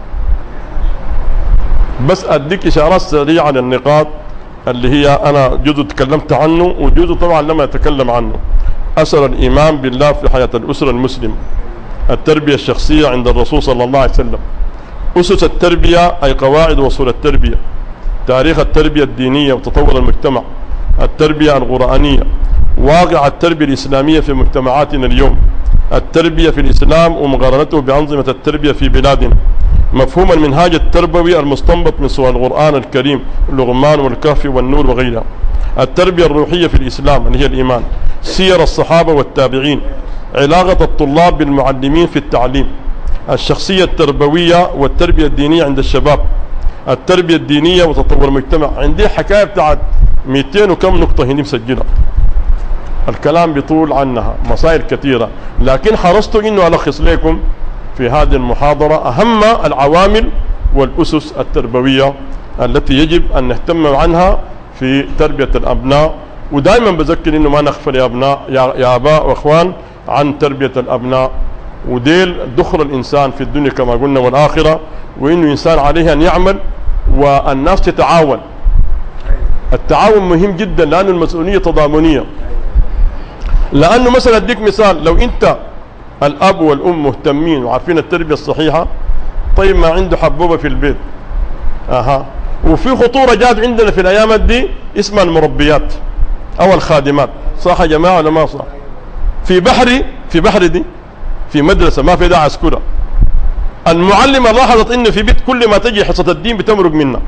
بس أديك إشارات سريعة للنقاط اللي هي أنا جزء تكلمت عنه وجزء طبعا لما أتكلم عنه. أثر الإيمان بالله في حياة الأسرة المسلمة، التربية الشخصية عند الرسول صلى الله عليه وسلم، أسس التربية أي قواعد وصول التربية، تاريخ التربية الدينية وتطور المجتمع، التربية القرآنية، واقع التربية الإسلامية في مجتمعاتنا اليوم، التربية في الإسلام ومقارنته بأنظمة التربية في بلادنا، مفهوم المنهاج التربوي المستنبط من سور القرآن الكريم اللقمان والكهف والنور وغيرها، التربية الروحية في الإسلام اللي هي الإيمان، سير الصحابة والتابعين، علاقة الطلاب بالمعلمين في التعليم، الشخصية التربوية والتربية الدينية عند الشباب، التربية الدينية وتطور المجتمع. عندي حكاية بتاعت 200 وكم نقطة هنا مسجلة، الكلام بيطول عنها مسائل كثيرة، لكن حرصت إنه ألخص لكم في هذه المحاضرة أهم العوامل والأسس التربوية التي يجب أن نهتم عنها في تربية الأبناء. ودائما بذكر إنه ما نغفل يا أبناء يا آباء وأخوان عن تربية الأبناء، وديل دخل الإنسان في الدنيا كما قلنا والآخرة، وإنه إنسان عليه أن يعمل والناس تتعاون. التعاون مهم جدا لأن المسؤولية تضامنية. لأنه مثلا أديك مثال، لو أنت الأب والأم مهتمين وعارفين التربية الصحيحة، طيب ما عنده حبوبة في البيت وفي خطورة جات عندنا في الأيام دي اسمها المربيات أو الخادمات، صح يا جماعة ولا ما صح؟ في بحري دي في مدرسة ما في داعي أذكرها، المعلمة لاحظت إنه في بيت كل ما تجي حصة الدين بتمرق منها،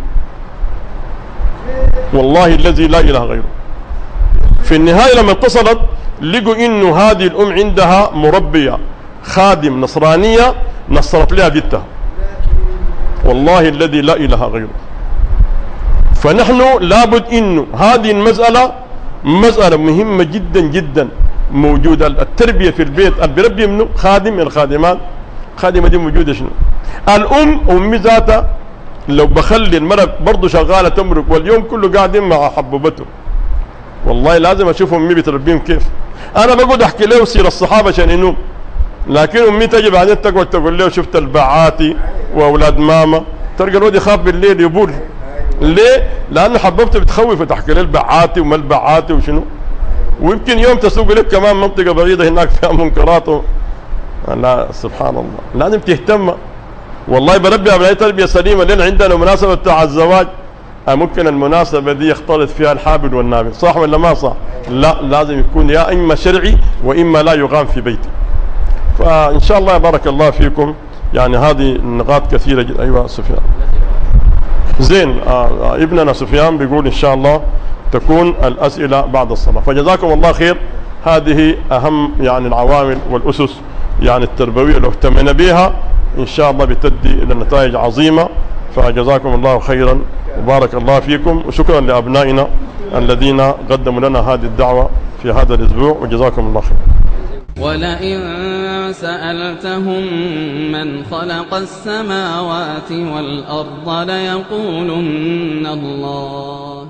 والله الذي لا إله غيره. في النهاية لما اتصلت لقوا إنه هذه الأم عندها مربية خادم نصرانية نصرت لها بيتها، والله الذي لا إله غيره. فنحن لابد إنه هذه المسألة مسألة مهمة جدا جدا موجودة. التربية في البيت اللي بيربي منه خادم من الخادمات، خادمة دي موجودة شنو؟ الأم أمي ذاتها لو بخلي المرأة برضو شغالة تمرق واليوم كله قاعدين مع حبوبته، والله لازم أشوف أمي بتربيهم كيف. أنا بقعد أحكي له سير الصحابة عشان ينوم، لكن أمي تجي بعدين تقعد تقول له شفت البعاتي وأولاد ماما، تلقى الواد يخاف بالليل يبول. ليه؟ لأنه حبوبته بتخوف وتحكي له البعاتي وما البعاتي وشنو، ويمكن يوم تسوق لك كمان منطقة بعيدة هناك فيها منكرات لا سبحان الله، لازم تهتم. والله بربي أبنائي تربية سليمة، لأن عندنا مناسبة بتاع الزواج ممكن المناسبة دي يختلط فيها الحابل والنابل، صح ولا ما صح؟ لا، لازم يكون يا إما شرعي وإما لا يقام في بيتي. فإن شاء الله بارك الله فيكم، يعني هذه النقاط كثيرة جدا. أيوة سفيان زين. ابننا سفيان بيقول إن شاء الله تكون الأسئلة بعد الصلاة. فجزاكم الله خير. هذه أهم يعني العوامل والأسس يعني التربوية لو اهتمنا بها إن شاء الله بتدي إلى نتائج عظيمة. فجزاكم الله خيرا وبارك الله فيكم، وشكرا لأبنائنا الذين قدموا لنا هذه الدعوة في هذا الأسبوع، وجزاكم الله خيرا. ولئن سألتهم من خلق السماوات والأرض ليقولن الله